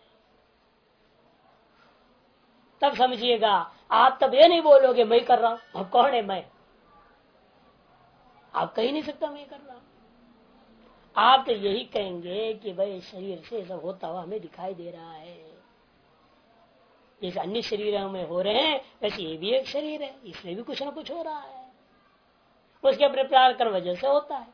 तब समझिएगा। आप तब ये नहीं बोलोगे मैं कर रहा हूं, अब कौन है मैं? आप कह ही नहीं सकता मैं कर रहा हूं। आप तो यही कहेंगे कि भाई शरीर से सब होता हुआ हमें दिखाई दे रहा है, जैसे अन्य शरीरों में हो रहे हैं वैसे ये भी एक शरीर है, इसमें भी कुछ ना कुछ हो रहा है, उसके अपने प्यार कर वजह से होता है।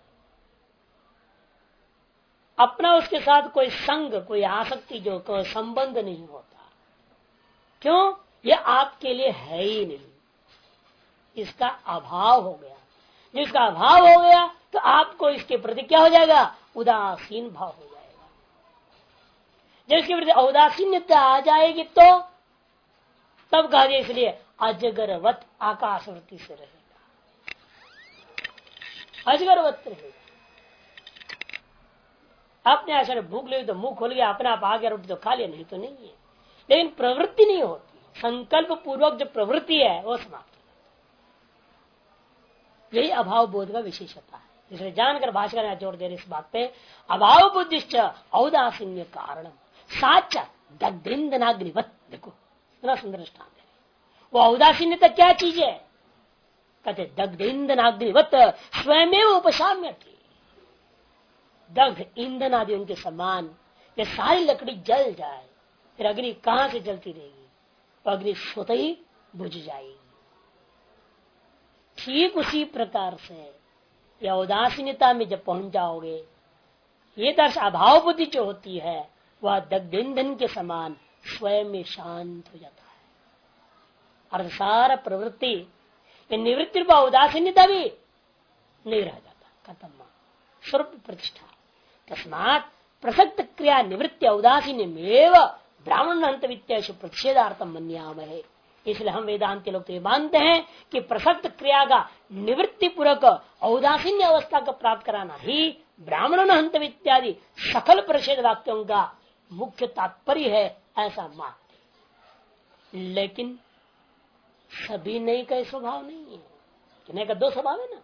अपना उसके साथ कोई संग, कोई आसक्ति, जो कोई संबंध नहीं होता। क्यों? ये आपके लिए है ही नहीं, इसका अभाव हो गया। जिसका अभाव हो गया तो आपको इसके प्रति क्या हो जाएगा? उदासीन भाव हो जाएगा। जब इसके प्रति औदासीन्यता आ जाएगी तो तब कहा गया, इसलिए अजगरवत आकाशवृत्ति से रहेगा, अजगरवत रहेगा। अपने आशा भूख लगी तो मुंह खोल गया, अपने आप आ गया, रोटी तो खा लिया, नहीं तो नहीं है। लेकिन प्रवृत्ति नहीं होती, संकल्प पूर्वक जो प्रवृत्ति है वो समाप्त। यही अभाव बोध का विशेषता है। इसलिए जानकर भाषा जोड़ दे रहे इस बात पे, अभाव बुद्धिश्च औदासीन्य कारण साच दग्धेन्द्रनाग्निवत। देखो इतना सुंदर दृष्टांत है। वो औदासीन्यता क्या चीज है? कहते दग्धेन्द्रनाग्निवत स्वयं उपशाम्य थी। दग्ध ईंधन आदि उनके समान, ये सारी लकड़ी जल जाए फिर अग्नि कहां से जलती रहेगी? तो अग्नि स्वतः ही बुझ जाएगी। ठीक उसी प्रकार से या उदासीनता में जब पहुंच जाओगे, ये दर्श अभाव बुद्धि जो होती है वह दग्धेंधन के समान स्वयं में शांत हो जाता है, और सारा प्रवृत्ति निवृत्ति उदासीनता भी नहीं रह जाता, खत्म। स्वरूप प्रतिष्ठा तस्मात् प्रसक्त क्रिया निवृत्ति औदासीन्यमेव ब्राह्मण अंत वित्तेषु प्रतिषेधार्थम मन्यामहे। इसलिए हम वेदांति लोग तो ये मानते हैं कि प्रसक्त क्रिया का निवृत्ति पूर्वक औदासीन्य अवस्था को प्राप्त कराना ही ब्राह्मण हंत इत्यादि सकल प्रतिषेध वाक्यों का मुख्य तात्पर्य है, ऐसा मानते। लेकिन सभी नहीं का स्वभाव नहीं है। नहीं का दो स्वभाव है ना,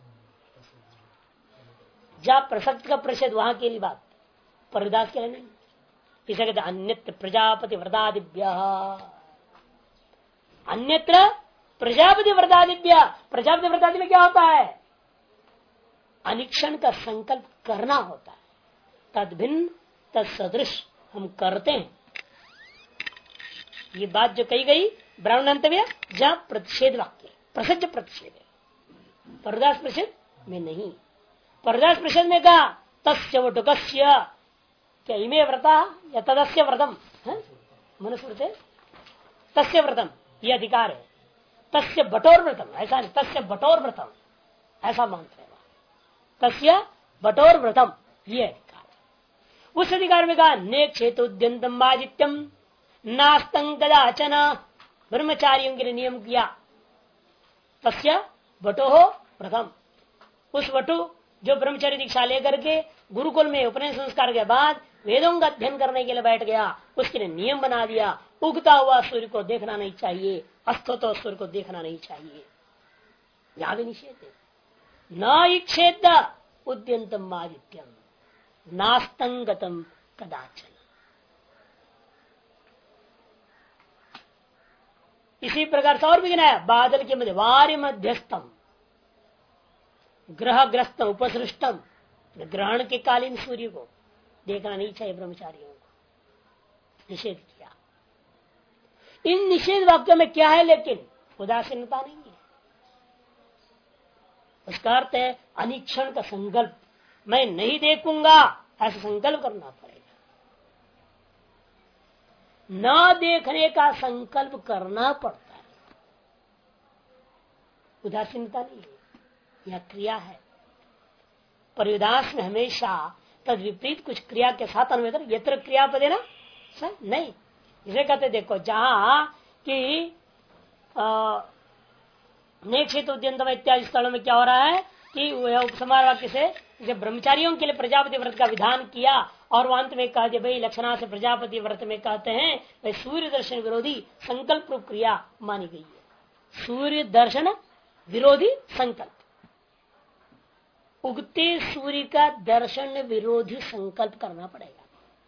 जहां प्रसक्त का प्रतिषेध वहां के लिए बात, परिदास के लिए नहीं। इसे कहते अन्यत्र प्रजापति व्रतादिभ्य, अन्यत्र प्रजापति व्रतादिभ्य। प्रजापति व्रतादि में क्या होता है? अनिक्षण का संकल्प करना होता है। तद भिन्न तत्सदृश हम करते हैं। ये बात जो कही गई ब्राह्मणांतव्य जहां प्रतिषेध वाक्य प्रसज्ज प्रतिषेध है, परदास प्रतिषेध में नहीं। परदास प्रतिषेध में कहा तस्य वटुकस्य क्या इमे व्रता या तदस्य व्रतम मनुस्मृते तस्य व्रतम ये अधिकार है। तस्य बटोर व्रतम ऐसा नहीं, तस्य बटोर व्रतम ऐसा मानते हैं। तस्य बटोर व्रतम ये अधिकार है। उस अधिकार में कहा ने क्षेत्रोद्यंतम बाजित्यम नास्तंग कदाचन, ब्रह्मचारियों के लिए नियम किया। तस्य बटो व्रतम, उस वटु जो ब्रह्मचारी दीक्षा लेकर के गुरुकुल में उपनयन संस्कार के बाद वेदों का अध्ययन करने के लिए बैठ गया, उसके लिए नियम बना दिया। उगता हुआ सूर्य को देखना नहीं चाहिए, अस्तोत सूर्य को देखना नहीं चाहिए। यहां भी निषेध है। न इक्षेद उद्यंतम आदित्यम नास्तंगतम कदाचन। इसी प्रकार से और भी गिनाया, बादल के मध्य वार्य मध्यस्थम ग्रहग्रस्त उपसृष्टम, ग्रहण के कालीन सूर्य को देखना नहीं चाहिए ब्रह्मचारियों को, निषेध किया। इन निषेध वाक्यों में क्या है? लेकिन उदासीनता नहीं है। उसका अर्थ है अनिक्षण का संकल्प, मैं नहीं देखूंगा ऐसा संकल्प करना पड़ेगा। न देखने का संकल्प करना पड़ता है, उदासीनता नहीं है, यह क्रिया है। परिदास में हमेशा तद विपरीत कुछ क्रिया के साथ अनुवेदन, यत्र क्रियापद है ना सर नहीं। इसे कहते देखो जहां कि नेक्षित उद्यंतम इत्यादि स्थलों में क्या हो रहा है कि वह उपसमार वाक्य से जब ब्रह्मचारियों के लिए प्रजापति व्रत का विधान किया और अंत में कहा भाई लक्षणा से प्रजापति व्रत में कहते हैं वह सूर्य दर्शन विरोधी संकल्प रूप क्रिया मानी गई है। सूर्य दर्शन विरोधी संकल्प, उगते सूर्य का दर्शन विरोधी संकल्प करना पड़ेगा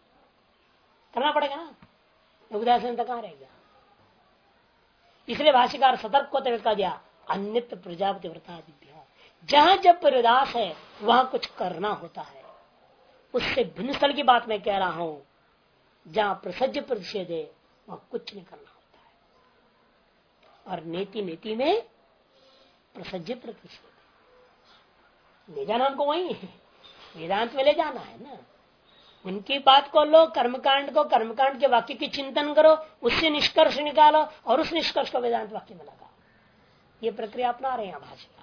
ना, उदासीनता कहां रहेगा? इसलिए भाष्यकार सतर्क को कह दिया अन्यत्र प्रजापति व्रतादिभ्य। जहां जब परिदास है वहां कुछ करना होता है। उससे भिन्न स्थल की बात मैं कह रहा हूं, जहां प्रसज्ज प्रतिषेध है वहां कुछ नहीं करना होता है। और नीति नीति में प्रसज्ज प्रतिषेध ले जाना हमको वही है, वेदांत में ले जाना है ना। उनकी बात को लो, कर्मकांड को, कर्मकांड के वाक्य की चिंतन करो, उससे निष्कर्ष निकालो और उस निष्कर्ष को वेदांत वाक्य में लगाओ। ये प्रक्रिया अपना रहे हैं भाष्यकार।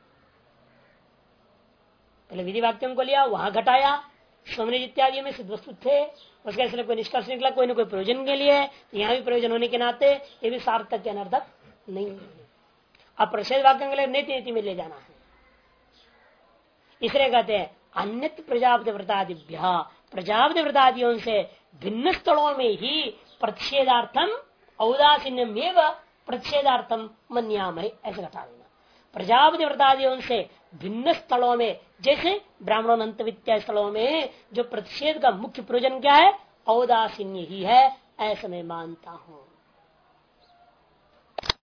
पहले विधि वाक्यों को लिया, वहां घटाया, स्वमनिज इत्यादि में सिद्ध वस्तु थे, उसके इसलिए कोई निष्कर्ष निकला, कोई न कोई प्रयोजन के लिए, यहाँ भी प्रयोजन होने के नाते ये भी सार्थक के अनर्थक नहीं है। अब प्रषेध वाक्यों के लिए नीति नीति में ले जाना है। इसलिए कहते हैं अन्यत्र प्रजापति व्रतादिभ्य, प्रजापति व्रतादियों से भिन्न स्थलों में ही प्रतिषेधार्थम औदासीन्यमेव प्रतिषेधार्थम मन्यामहे, ऐसे घटा देना। प्रजापति व्रतादियों से भिन्न स्थलों में, जैसे ब्राह्मण अंत वित्या स्थलों में जो प्रतिषेध का मुख्य प्रयोजन क्या है? औदासीन्य ही है, ऐसा मैं मानता हूं।